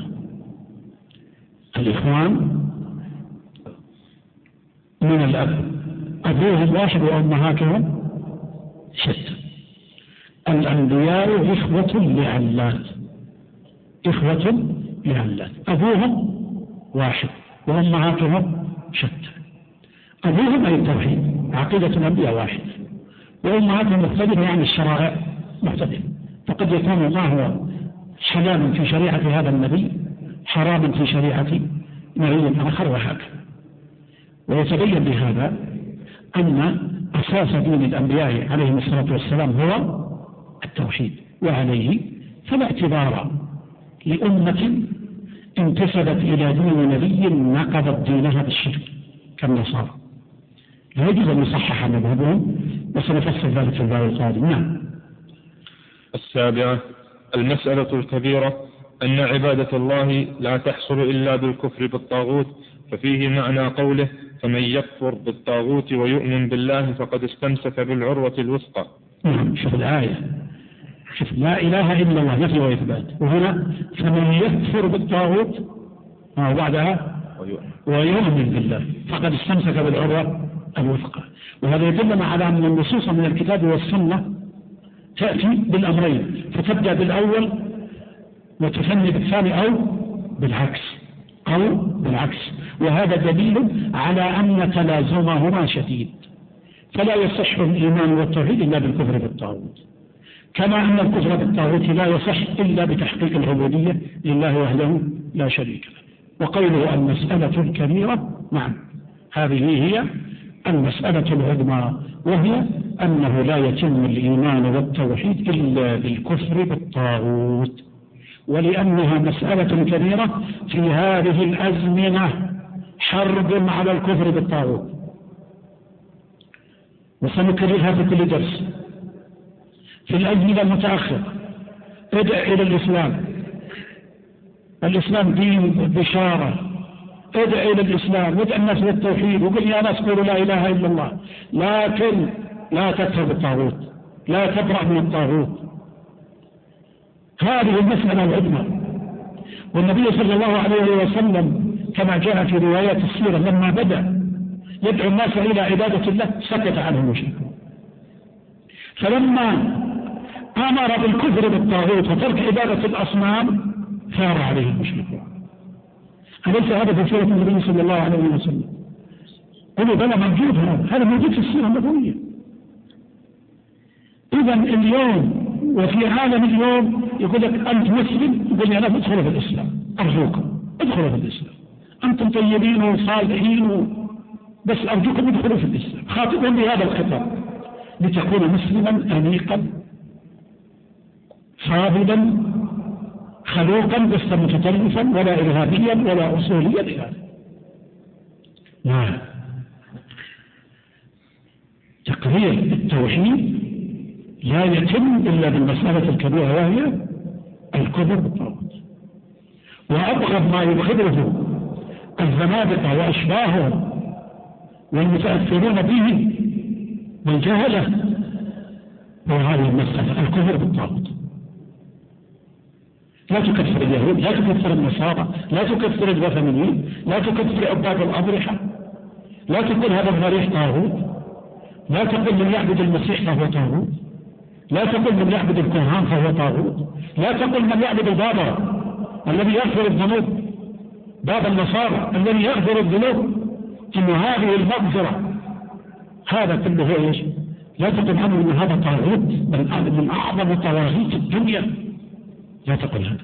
الإخوان من الأب، أبوهم واحد وأمهاتهم شتى. الأنبياء إخوة لعلات، أبوهم واحد وأمهاتهم شتى. أبوهم أي التوحيد، عقيدة الأنبياء واحد، وأمهاتهم مختلفة، يعني الشرائع مختلفة، فقد يكون ما هو حلالا في شريعة هذا النبي حراما في شريعة نبي آخر، وهكذا. ويتبين بهذا أن أساس دين الأنبياء عليهم الصلاة والسلام هو التوحيد، وعليه فلا اعتبار لأمة انتسبت إلى دين نبي نقضت دينها بالشرك كالنصارى، لا يجوز أن يصحح مذهبهم، وسنفصل ذلك في الباب القادم. نعم.
السابعة المسألة الكبيرة أن عبادة الله لا تحصل إلا بالكفر بالطاغوت، ففيه معنى قوله فمن يكفر بالطاغوت ويؤمن بالله فقد استمسك بالعروة الوثقى.
نعم. شوف الآية، شوف لا إله إلا الله نفي وإثبات، وهنا فمن يكفر بالطاغوت وبعدها ويؤمن بالله فقد استمسك بالعروة الوثقى. وهذا يدلنا على أن النصوص من الكتاب والسنة تأتي بالأمرين، فتبدأ بالأول وتثني بالثاني أو بالعكس، وهذا دليل على أن تلازمهما شديد، فلا يصح الإيمان والتوحيد إلا بالكفر بالطاغوت، كما أن الكفر بالطاغوت لا يصح إلا بتحقيق العبودية لله وحده لا شريك له. وقوله المسألة الكبيرة، نعم، هذه هي المسألة العظمى، وهي أنه لا يتم الإيمان والتوحيد إلا بالكفر بالطاغوت، ولأنها مسألة كبيرة في هذه الأزمنة حرب على الكفر بالطاغوت، وسنكررها في كل درس. في الأزمنة المتأخرة ادع إلى الإسلام دين بشارة، ادع إلى الإسلام وادع الناس للتوحيد، وقل يا ناس قولوا لا إله إلا الله، لكن لا تكفر بالطاغوت، لا تبرأ من الطاغوت. هذه المسألة العظمى. والنبي صلى الله عليه وسلم كما جاء في روايات السيرة لما بدأ يدعو الناس إلى عبادة الله سكت عنه المشركون، فلما أمر بالكفر بالطاغوت وترك عبادة الأصنام ثار عليه المشركون. أليس هذا في سيرة النبي صلى الله عليه وسلم؟ قلوا بلى موجود، هذا موجود في السيرة النبوية. إذا اليوم وفي عالم اليوم يقول لك أنت مسلم، يقول لي أنا ادخلوا في الإسلام، أرجوكم ادخلوا في الإسلام، أنتم طيبين وصالحين بس أرجوكم ادخلوا في الإسلام. خاطبهم بهذا الخطاب لتكون مسلما أنيقا صابدا خلوقا لست متطرفا ولا إرهابيا ولا أصوليا إلى لا. تقرير التوحيد لا يتم إلا بالمسألة الكبيرة وهي الكفر بالطاغوت. وأبغض ما يبغضه الزنادقة وأشباههم والمتأثرون به والجهلة هو هذه المسألة الكفر بالطاغوت. لا تكفر اليهود، لا تكفر النصارى، لا تكفر الوثنيين، لا تكفر عباد الأضرحة، لا تقول هذا الضريح طاغوت، لا تقول من يعبد المسيح فهو طاغوت، لا تقول من يعبد الكهان فهو طاغوت، لا تقول من يعبد البابا الذي يغفر الذنوب، باب النصارى الذي يغفر الذنوب، إن هذه المغفرة هذا كله ايش؟ لا تقول عنه ان هذا طاغوت بل من اعظم طواغيت الدنيا، لا تقل هذا.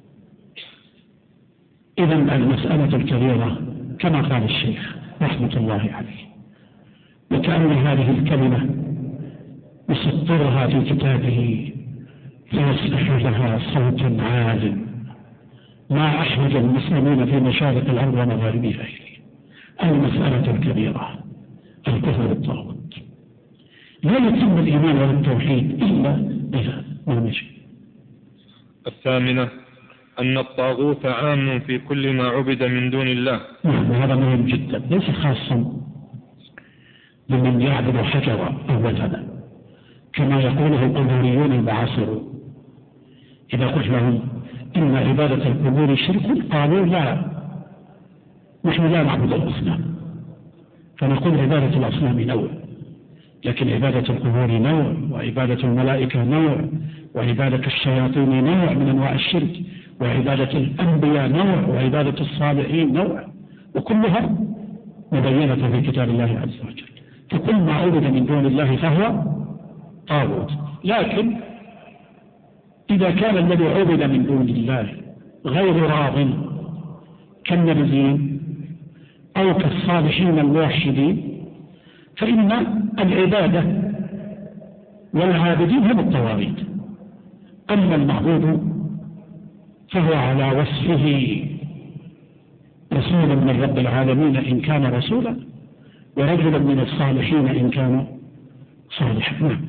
إذا المسألة الكبيرة كما قال الشيخ رحمة الله عليه، وكأن هذه الكلمة يسطرها في كتابه فيصبح لها صوت عال ما أحوج المسلمين في مشارق الأرض ومغاربها إليه. المسألة الكبيرة الكفر بالطاغوت، لا يتم الإيمان والتوحيد إلا بها ونجد.
الثامنة أن الطاغوت عام في كل ما عبد من دون الله.
هذا مهم جدا، ليس خاصا بمن يعبد حجرا أو وثنا كما يقوله القبوريون المعاصرون. إذا قلت لهم إن عبادة القبور شرك قالوا لا، نحن لا نعبد الأصنام، فنقول عبادة الأصنام نوع، لكن عبادة القبور نوع، وعبادة الملائكة نوع، وعبادة الشياطين نوع من أنواع الشرك، وعبادة الأنبياء نوع، وعبادة الصالحين نوع، وكلها مبينة في كتاب الله عز وجل. فكل ما عبد من دون الله فهو طاغوت. لكن إذا كان الذي عبد من دون الله غير راض كالنبيين أو كالصالحين الموحدين فإن العبادة والعابدين هم الطواغيت. أما المعبود فهو على وصفه رسول من رب العالمين إن كان رسولا، ورجل من الصالحين إن كان صالحا.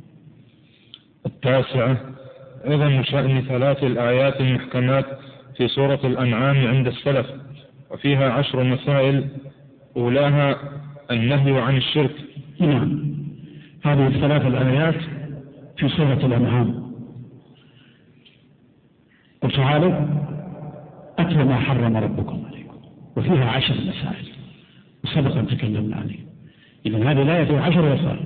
التاسعة عظم شأن 3 الآيات المحكمات في سورة الأنعام عند السلف، وفيها 10 مسائل، أولاها النهي عن الشرك.
نعم، هذه 3 الآيات في سورة الأنعام. وتعالوا أتل ما حرم ربكم عليكم، وفيها 10 مسائل وسبق أن تكلمنا عليه. إذن هذه الآية فيها 10 مسائل،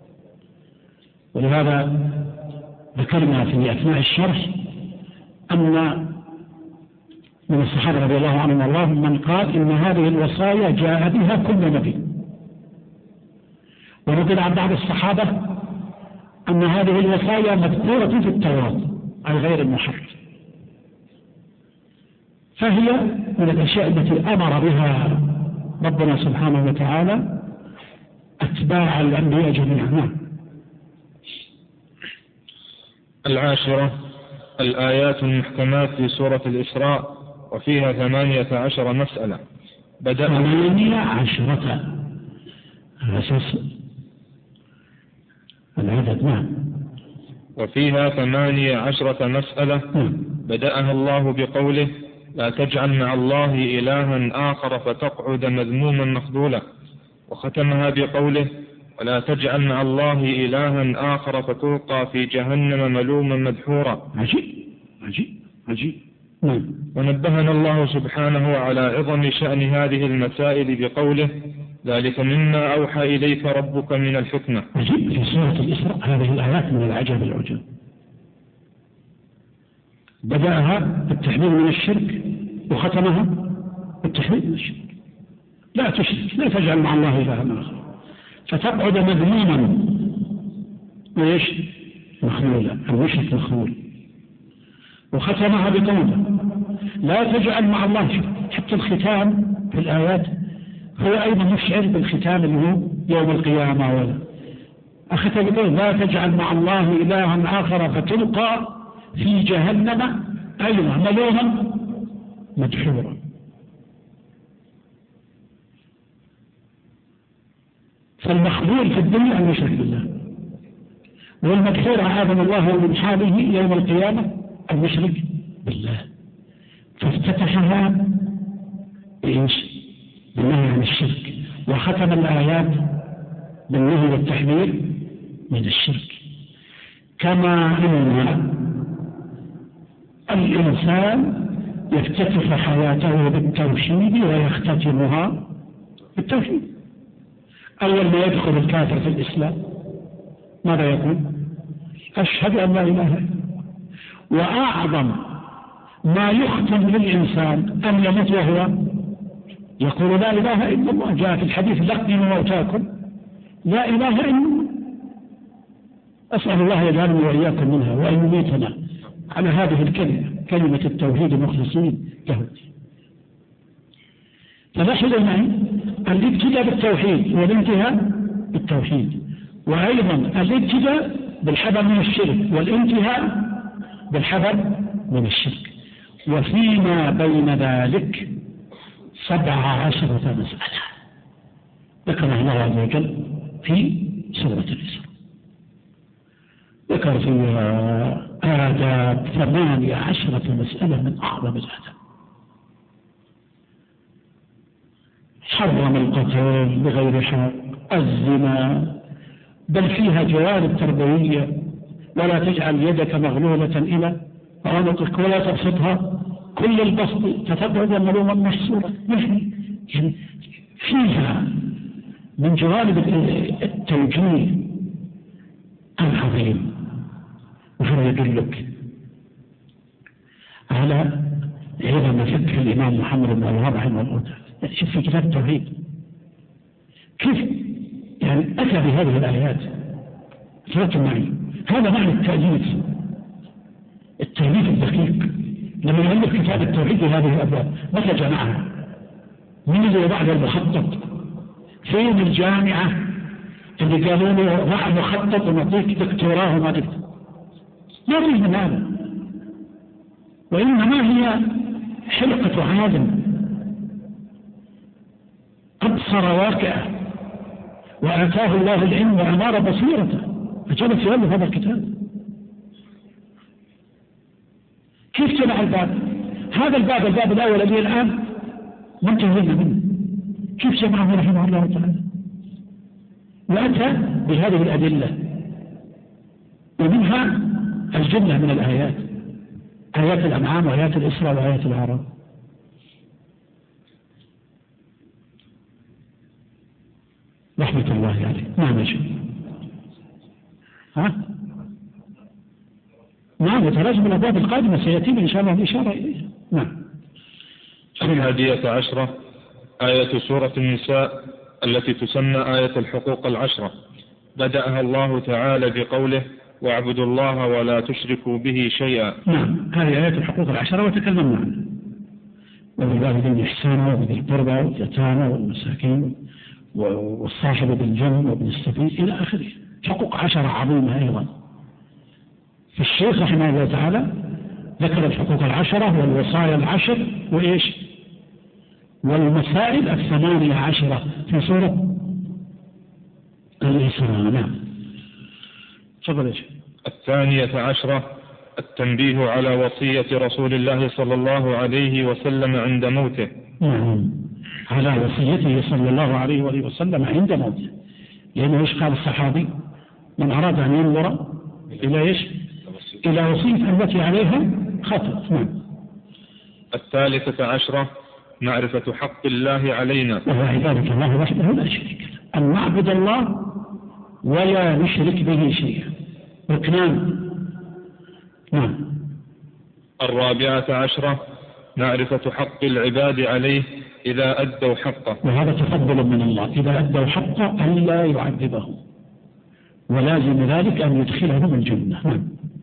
ولهذا ذكرنا في أثناء الشرح أن من الصحابة رضي الله عنهم والله من قال إن هذه الوصايا جاء بها كل نبي، ونقل عن بعض الصحابة أن هذه الوصايا مذكورة في التوراة أي غير المحرف، فهي من الأشياء التي أمر بها ربنا سبحانه وتعالى أتباع الأنبياء جميعا.
العاشرة الآيات المحكمات في سورة الإسراء، وفيها 18 مسألة.
18 أساس العدد. نعم.
وفيها 18 مسألة بدأها الله بقوله لا تجعل مع الله إلها آخر فتقعد مذموما مخذولا، وختمها بقوله ولا تجعل مع الله إلها آخر فتلقى في جهنم ملوما مدحورا.
عجيب عجيب عجيب.
ونبهنا الله سبحانه على عظم شأن هذه المسائل بقوله ذلك مما أوحى إليك ربك من الحكمة.
عجيب، في سورة الإسراء هذه الآيات من العجب العجب. بدأها بالتحذير من الشرك وختمها بالتحذير من الشرك. لا تشرك، لا تجعل مع الله إلها آخر فتقعد مذموما مخلولا، المشرك مخلول. وختمها بقوله لا تجعل مع الله. حتى الختام في الآيات هو أيضا مشعر بالختام اللي هو يوم القيامة. ولا أختم بقوله لا تجعل مع الله إلها آخر فتلقى في جهنم أيضا ملوما مدحورا. فالمخذول في الدنيا المشرك بالله، والمدحور أعاذنا الله من حاله يوم القيامة المشرك بالله. فافتتحها بإيش؟ بالنهي عن الشرك، وختم الآيات بالنهي والتحذير من الشرك. كما أن الإنسان يفتتح حياته بالتوحيد ويختتمها بالتوحيد. أول ما يدخل الكافر في الإسلام ماذا يقول؟ أشهد أن لا إله إلا الله. وأعظم ما يختم للإنسان أن يموت وهو يقول لا إله إلا الله. جاء في الحديث لقنوا موتاكم لا إله إلا الله. أسأل الله يجعلني وإياكم منها وأن يميتنا على هذه الكلمة، كلمة التوحيد المخلصين له. فلاحظوا معي الابتداء بالتوحيد والانتهاء بالتوحيد، وأيضا الابتداء بالحذر من الشرك والانتهاء بالحذر من الشرك. وفيما بين ذلك 17 مسألة ذكرها الله عز وجل في سورة الإسراء. ذكر فيها آداب 18 مسألة من أعظم الآداب. حرم القتل بغير حق، الزنا، بل فيها جوانب تربوية. ولا تجعل يدك مغلولة إلى عنقك ولا تبسطها كل البسط فتقعد ملوما محسورا. يعني فيها من جوانب التوجيه العظيم. وهو يدلك على عظم فكر الإمام محمد بن الوهاب رحمه الله تعالى. شوف في كتاب التوحيد كيف يعني أتى بهذه الآيات. تركوا معي هذا معنى التأليف الدقيق. لما يؤلف كتاب التوحيد هذه الأبواب متى جمعها؟ من اللي بعد المخطط؟ فين الجامعة اللي قالوا له راح مخطط ونعطيك دكتوراه وما دكتور؟ ما فيه من هذا، وإنما هي حلقة عالم أبصر واقعه وآتاه الله العلم وأنار بصيرته فجلس يؤلف هذا الكتاب. كيف جمع الباب؟ هذا الباب الأول الذي الآن منتهينا منه، كيف جمعه رحمه الله تعالى؟ وأتى بهذه الأدلة، ومنها الجملة من الآيات، آيات الأنعام وآيات الإسراء وآيات الأعراف. رحمة الله عليه. نعم يا شيخ. نعم يتراجم الأبواب القادمة سيأتينا إن شاء الله الإشارة إليها. نعم.
11 آية سورة النساء التي تسمى آية الحقوق 10. بدأها الله تعالى بقوله واعبدوا الله ولا تشركوا به شيئا.
نعم هذه آية الحقوق 10 وتكلمنا عنها. وبالوالدين إحسانا وبذي القربى واليتامى والمساكين والصاحب بالجنب وابن السبيل إلى آخره. حقوق 10 عظيمة أيضا. فالشيخ رحمه الله تعالى ذكر الحقوق 10 والوصايا 10 وإيش؟ والمسائل 18 في سورة الإسراء. نعم. تفضل يا شيخ.
12 التنبيه على وصية رسول الله صلى الله عليه وسلم عند موته.
نعم على وصيته صلى الله عليه وآله وسلم عند موته. لأنه إيش قال الصحابي؟ من أراد أن ينظر إلى إيش؟ إلى وصية التي عليها خطأ. نعم.
13 معرفة حق الله علينا
وهو عبادة الله وحده لا شريك له، أن نعبد الله ولا نشرك به شيئا. ركنان. نعم.
14 معرفة حق العباد عليه إذا أدوا حقه،
وهذا تفضل من الله إذا أدوا حقه أن لا يعذبهم. ولازم ذلك أن يدخلهم الجنة.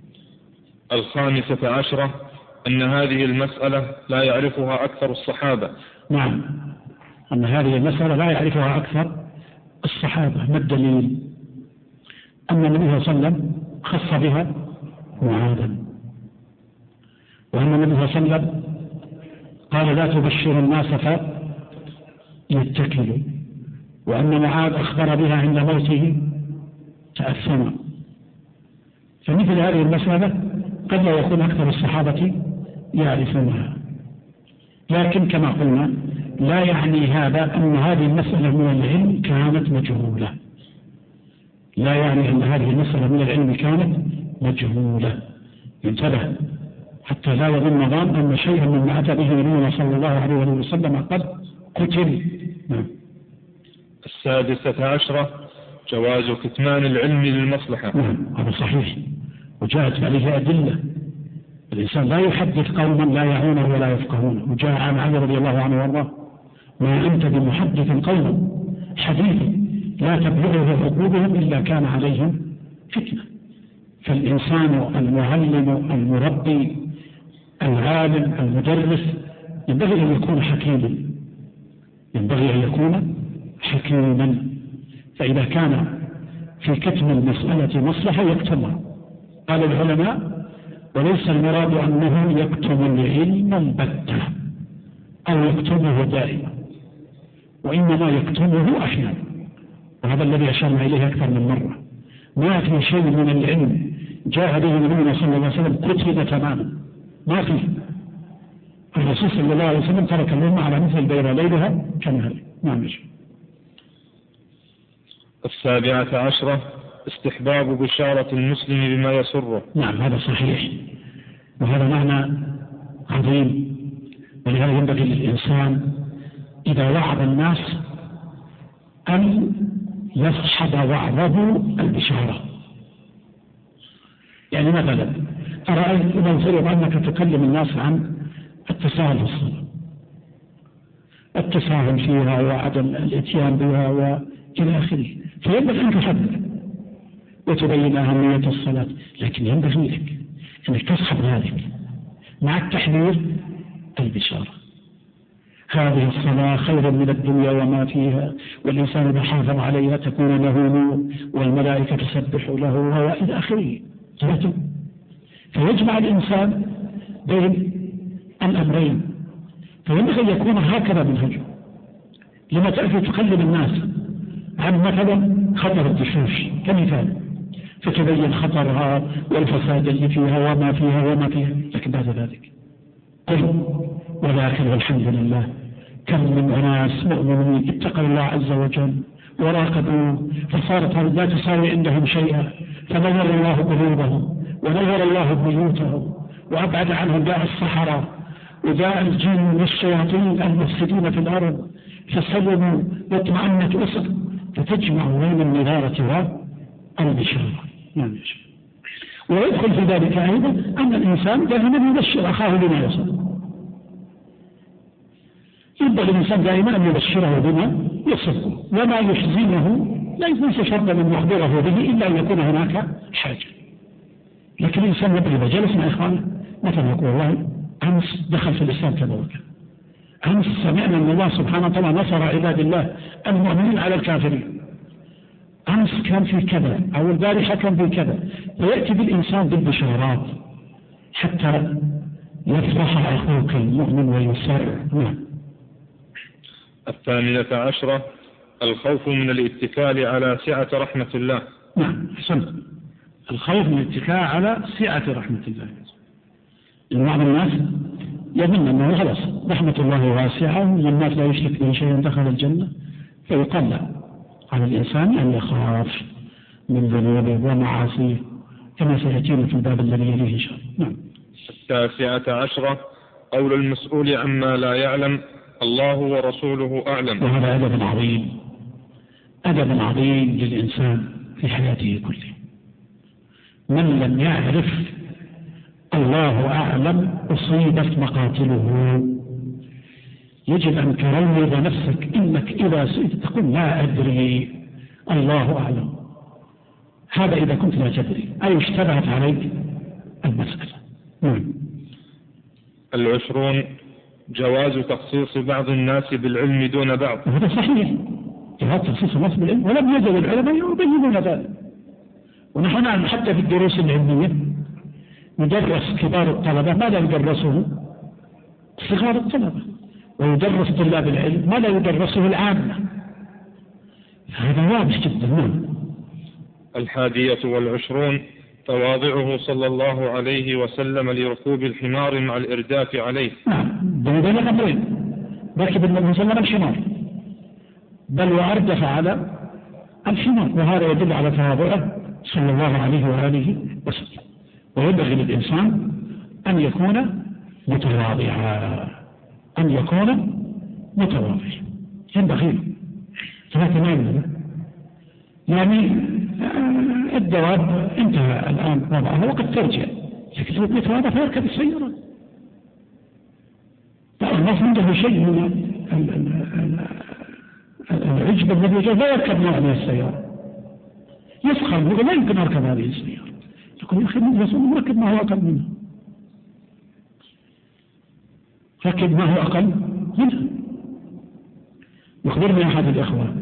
15 أن هذه المسألة لا يعرفها أكثر الصحابة.
نعم، أن هذه المسألة لا يعرفها أكثر الصحابة. ما الدليل؟ أن النبي صلى الله عليه وسلم خص بها معاذا، وأن النبي صلى الله عليه وسلم قال لا تبشر الناس فيتكلوا، وأن معاذ أخبر بها عند موته تأثم. فمثل هذه المسألة قد لا يكون أكثر الصحابة يعرفونها، لكن كما قلنا لا يعني هذا أن هذه المسألة من العلم كانت مجهولة، لا يعني أن هذه المسألة من العلم كانت مجهولة. انتبه حتى لا يظن ظان أن شيئا مما أتى به نبينا صلى الله عليه وسلم قد قتل.
16 جواز كتمان العلم للمصلحة.
نعم، هذا صحيح، وجاءت عليه أدلة. الإنسان لا يحدث قوما لا يعونه ولا يفقهونه، وجاء عن علي رضي الله عنه وارضاه ما أنت بمحدث قوما حديثا لا تبلغه عقولهم إلا كان عليهم فتنة. فالإنسان المعلم المربي العالم المدرس ينبغي أن يكون حكيما، ينبغي أن يكون حكيما. فإذا كان في كتم المسألة مصلحة يكتمها. قال العلماء وليس المراد أنه يكتم العلم البتة أو يكتمه دائما، وإنما يكتمه أحيانا، وهذا الذي أشرنا إليه أكثر من مرة. ما في شيء من العلم جاء به نبينا صلى الله عليه وسلم كتب تماما، ما فيه. الرسول صلى الله عليه وسلم ترك الأمة على مثل البيضاء ليلها كنهارها. نعم.
17 استحباب بشارة المسلم بما يسره.
نعم، هذا صحيح، وهذا معنى عظيم. ولهذا ينبغي للإنسان إذا وعظ الناس أن يصحب وعظه البشارة. يعني مثلا أرأيت إذا فرض أنك تكلم الناس عن التساهل في الصلاة، التساهل فيها وعدم الاتيان بها وإلى آخره، فينبغي أن تحدث وتبين أهمية الصلاة، لكن ينبغي لك أنك تصحب ذلك مع التحذير البشارة. هذه الصلاة خير من الدنيا وما فيها، والإنسان إذا حافظ عليها تكون له نور والملائكة تسبح له وإلى آخره. فيجمع الإنسان بين الأمرين، فينبغي أن يكون هكذا منهجه. لما تأتي تكلم الناس عن مثلا خطر الدشوش كمثال، فتبين خطرها والفساد اللي فيها وما فيها، لكن بعد ذلك قل ولكن والحمد لله كم من أناس مؤمنين اتقوا الله عز وجل وراقبوه فصارت لا تساوي عندهم شيئا، فنور الله قلوبهم ونور الله بيوتهم وأبعد عنهم داء الصحراء وداء الجن والشياطين المفسدين في الأرض، فسلموا واطمأنت أسر، فتجمع بين النذارة والبشارة. نعم. ويدخل في ذلك أيضا أن الإنسان دائما يبشر أخاه بما يصل. يبدأ الإنسان دائما أن يبشره بما يصل، وما يحزنه ليس شرطا أن يخبره به إلا أن يكون هناك حاجة. لكن الإنسان يبدأ جلس مع إخوانه مثلا يقول والله أمس دخل في الإسلام كذا وكذا، أمس سمعنا أن الله سبحانه وتعالى نصر عباد الله المؤمنين على الكافرين، أمس كان في كذا أو البارحة كان في كذا، فيأتي بالإنسان بالبشارات حتى يفرح أخوك المؤمن ويسر. نعم.
18 الخوف من الاتكال على سعة رحمة الله.
نعم، حسنت. الخوف من الاتكال على سعة رحمة الله. إن بعض الناس يظن أنه خلاص رحمة الله واسعة والناس لا يشرك به شيئا دخل الجنة، فيقال لا، على الإنسان أن يخاف من ذنوبه ومعاصيه كما سيأتينا في الباب الذي يليه إن شاء الله. نعم.
19 قول المسؤول عما لا يعلم الله ورسوله أعلم.
وهذا أدب عظيم، أدب عظيم للإنسان في حياته كله. من لم يعرف الله أعلم أصيبت مقاتله. يجب أن تروض نفسك، إنك إذا سئلت تقول لا أدري الله أعلم. هذا إذا كنت لا تدري أي اشتبهت عليك المسألة.
20 جواز تخصيص بعض الناس بالعلم دون بعض.
هذا صحيح، جواز تخصيص الناس بالعلم، ولم يزل العلماء يبينون ذلك. ونحن نعلم حتى في الدروس العلمية يدرس كبار الطلبة ما لا يدرسه صغار الطلبة، ويدرس طلاب العلم ما لا يدرسه العامة. هذا واضح جدا.
21 تواضعه صلى الله عليه وسلم لركوب الحمار مع الإرداف عليه.
بين الأمرين، ركب النبي صلى الله عليه وسلم الحمار بل وأردف على الحمار، وهذا يدل على تواضعه صلى الله عليه وآله وسلم. وينبغي للإنسان أن يكون متواضعا، ينبغي ثلاثة يعني الدواب انتهى الآن وضعها وقد ترجع، لكن يتواضع فيركب السيارة. الناس عنده شيء من العجب الذي لا يركب نوع من السيارة، يسخر لا يمكن أركب هذه السيارة، يقول يا أخي ركب ما هو أقل منها، ركب ما هو أقل منها. يخبرني أحد الإخوة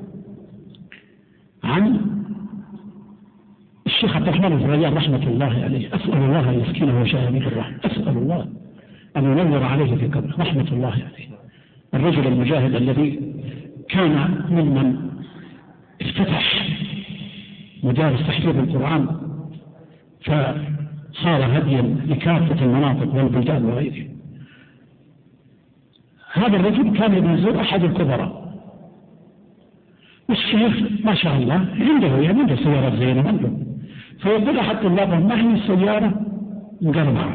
عن الشيخ عبد الرحمن الزريان رحمة الله عليه، أسأل الله أن يسكنه وشاهده بالرحمة، أسأل الله أن ينور عليه في قبره رحمة الله عليه. الرجل المجاهد الذي كان ممن افتتح مدارس تحفيظ القرآن فصار هديا لكافة المناطق والبلدان وغيره. هذا الرجل كان يزور أحد الكبراء، والشيخ ما شاء الله عنده سيارة زينة عنده، فيقول أحد طلابه معي سيارة مقربعة،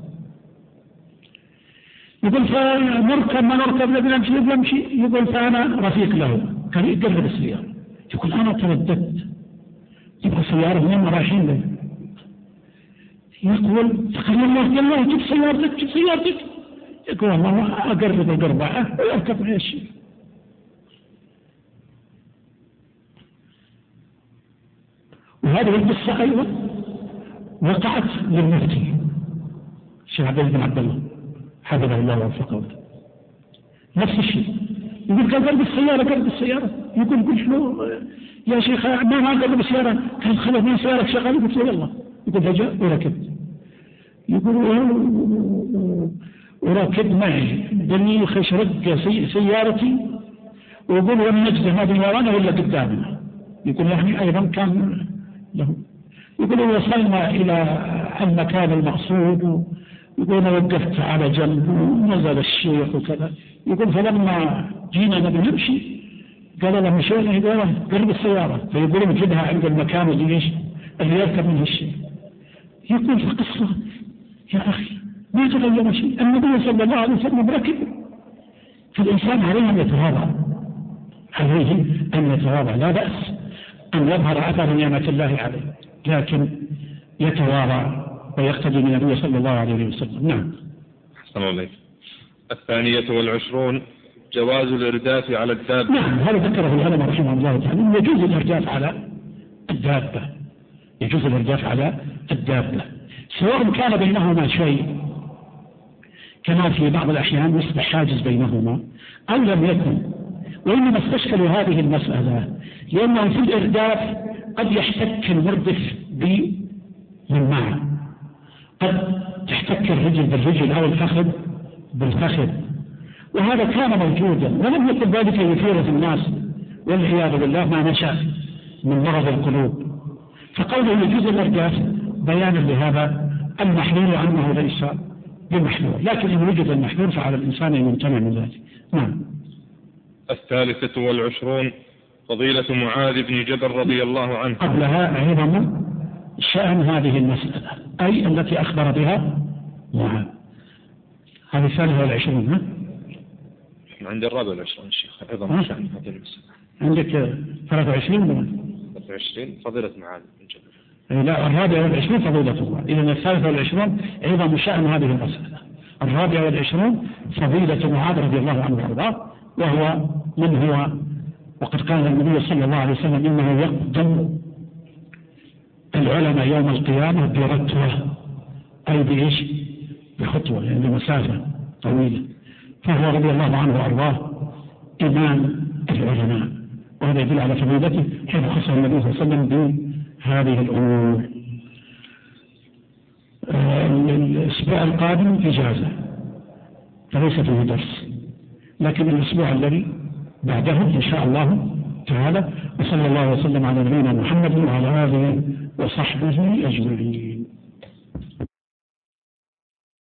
يقول فنركب ما نركب نمشي، يقول فأنا رفيق له كان يقرب السيارة، يقول أنا ترددت يبقى سيارة من رايحين له، يقول فقال الله جيب سيارتك، يقول والله أقرب القربعة ويركب معي الشيء. وهذه القصة أيضا وقعت للمفتي الشيخ عبد الله بن عبد الله حفظه الله ووفقه، نفس الشيء، يقول قرب السيارة، يقول شنو يا شيخ ما قرب السيارة، قال خلص من سيارة شغال، قلت له يلا، يقول فجاء وركبت، يقول وركب معي بني خش رق سيارتي، ويقول والنجزة ما بين ورانا ولا قدامنا، يقول يعني أيضا كان له، يقول وصلنا إلى المكان المقصود، يقول وقفت على جنب ونزل الشيخ وكذا، يقول فلما جينا نبي نمشي قال له مشينا، يقول قرب السيارة، فيقول نجدها عند المكان اللي يركب منه الشيخ. يقول في قصة يا أخي ما تغير شيء، النبي صلى الله عليه وسلم ركب، فالإنسان عليه أن يتواضع، لا بأس أن يظهر أثر نعمة الله عليه، لكن يتواضع ويقتدي من النبي صلى الله عليه وسلم. نعم.
أحسن الله. 22 جواز الإرداف على الدابة.
نعم، هذا ذكره العلماء رحمه الله تعالى، يجوز الإرداف على الدابة سواء كان بينهما شيء كما في بعض الأحيان يصبح حاجز بينهما أو لم يكن، وإنما استشكلوا هذه المسألة لأنه في الإرداف قد يحتك المردف بمن معه، قد تحتك الرجل بالرجل أو الفخذ بالفخذ، وهذا كان موجودا ولم يكن ذلك يثير في الناس والعياذ بالله ما نشأ من مرض القلوب. فقوله يجوز الإرداف بيانا لهذا المحلول عنه ليس بمحلول، لكن إن وجد المحلول فعلى الإنسان أن يمتنع من ذلك. نعم.
23 فضيلة معاذ بن جبل رضي الله عنه.
قبلها عظم شأن هذه المسألة أي التي أخبر بها معاذ. هذه 23.
عند 24 شيخ عظم شأن هذه المسألة.
عندك 23
فضيلة معاذ بن جبل.
لا، 24 فضيلة معاذ. إذن 23 عظم شأن هذه المسألة. 24 فضيلة معاذ رضي الله عنه وارضاه، وهو من هو، وقد قال النبي صلى الله عليه وسلم إنه يقدم العلماء يوم القيامة برتوة، أي بإيش؟ بخطوة، يعني بمسافة طويلة. فهو رضي الله عنه وأرضاه إمام العلماء، وهذا يدل على فضيلته حيث خصه النبي صلى الله عليه وسلم بهذه الأمور. الأسبوع القادم إجازة فليس فيه درس، لكن الأسبوع الذي بعده إن شاء الله تعالى. وصلى الله وسلم على نبينا محمد وعلى آله وصحبه أجمعين.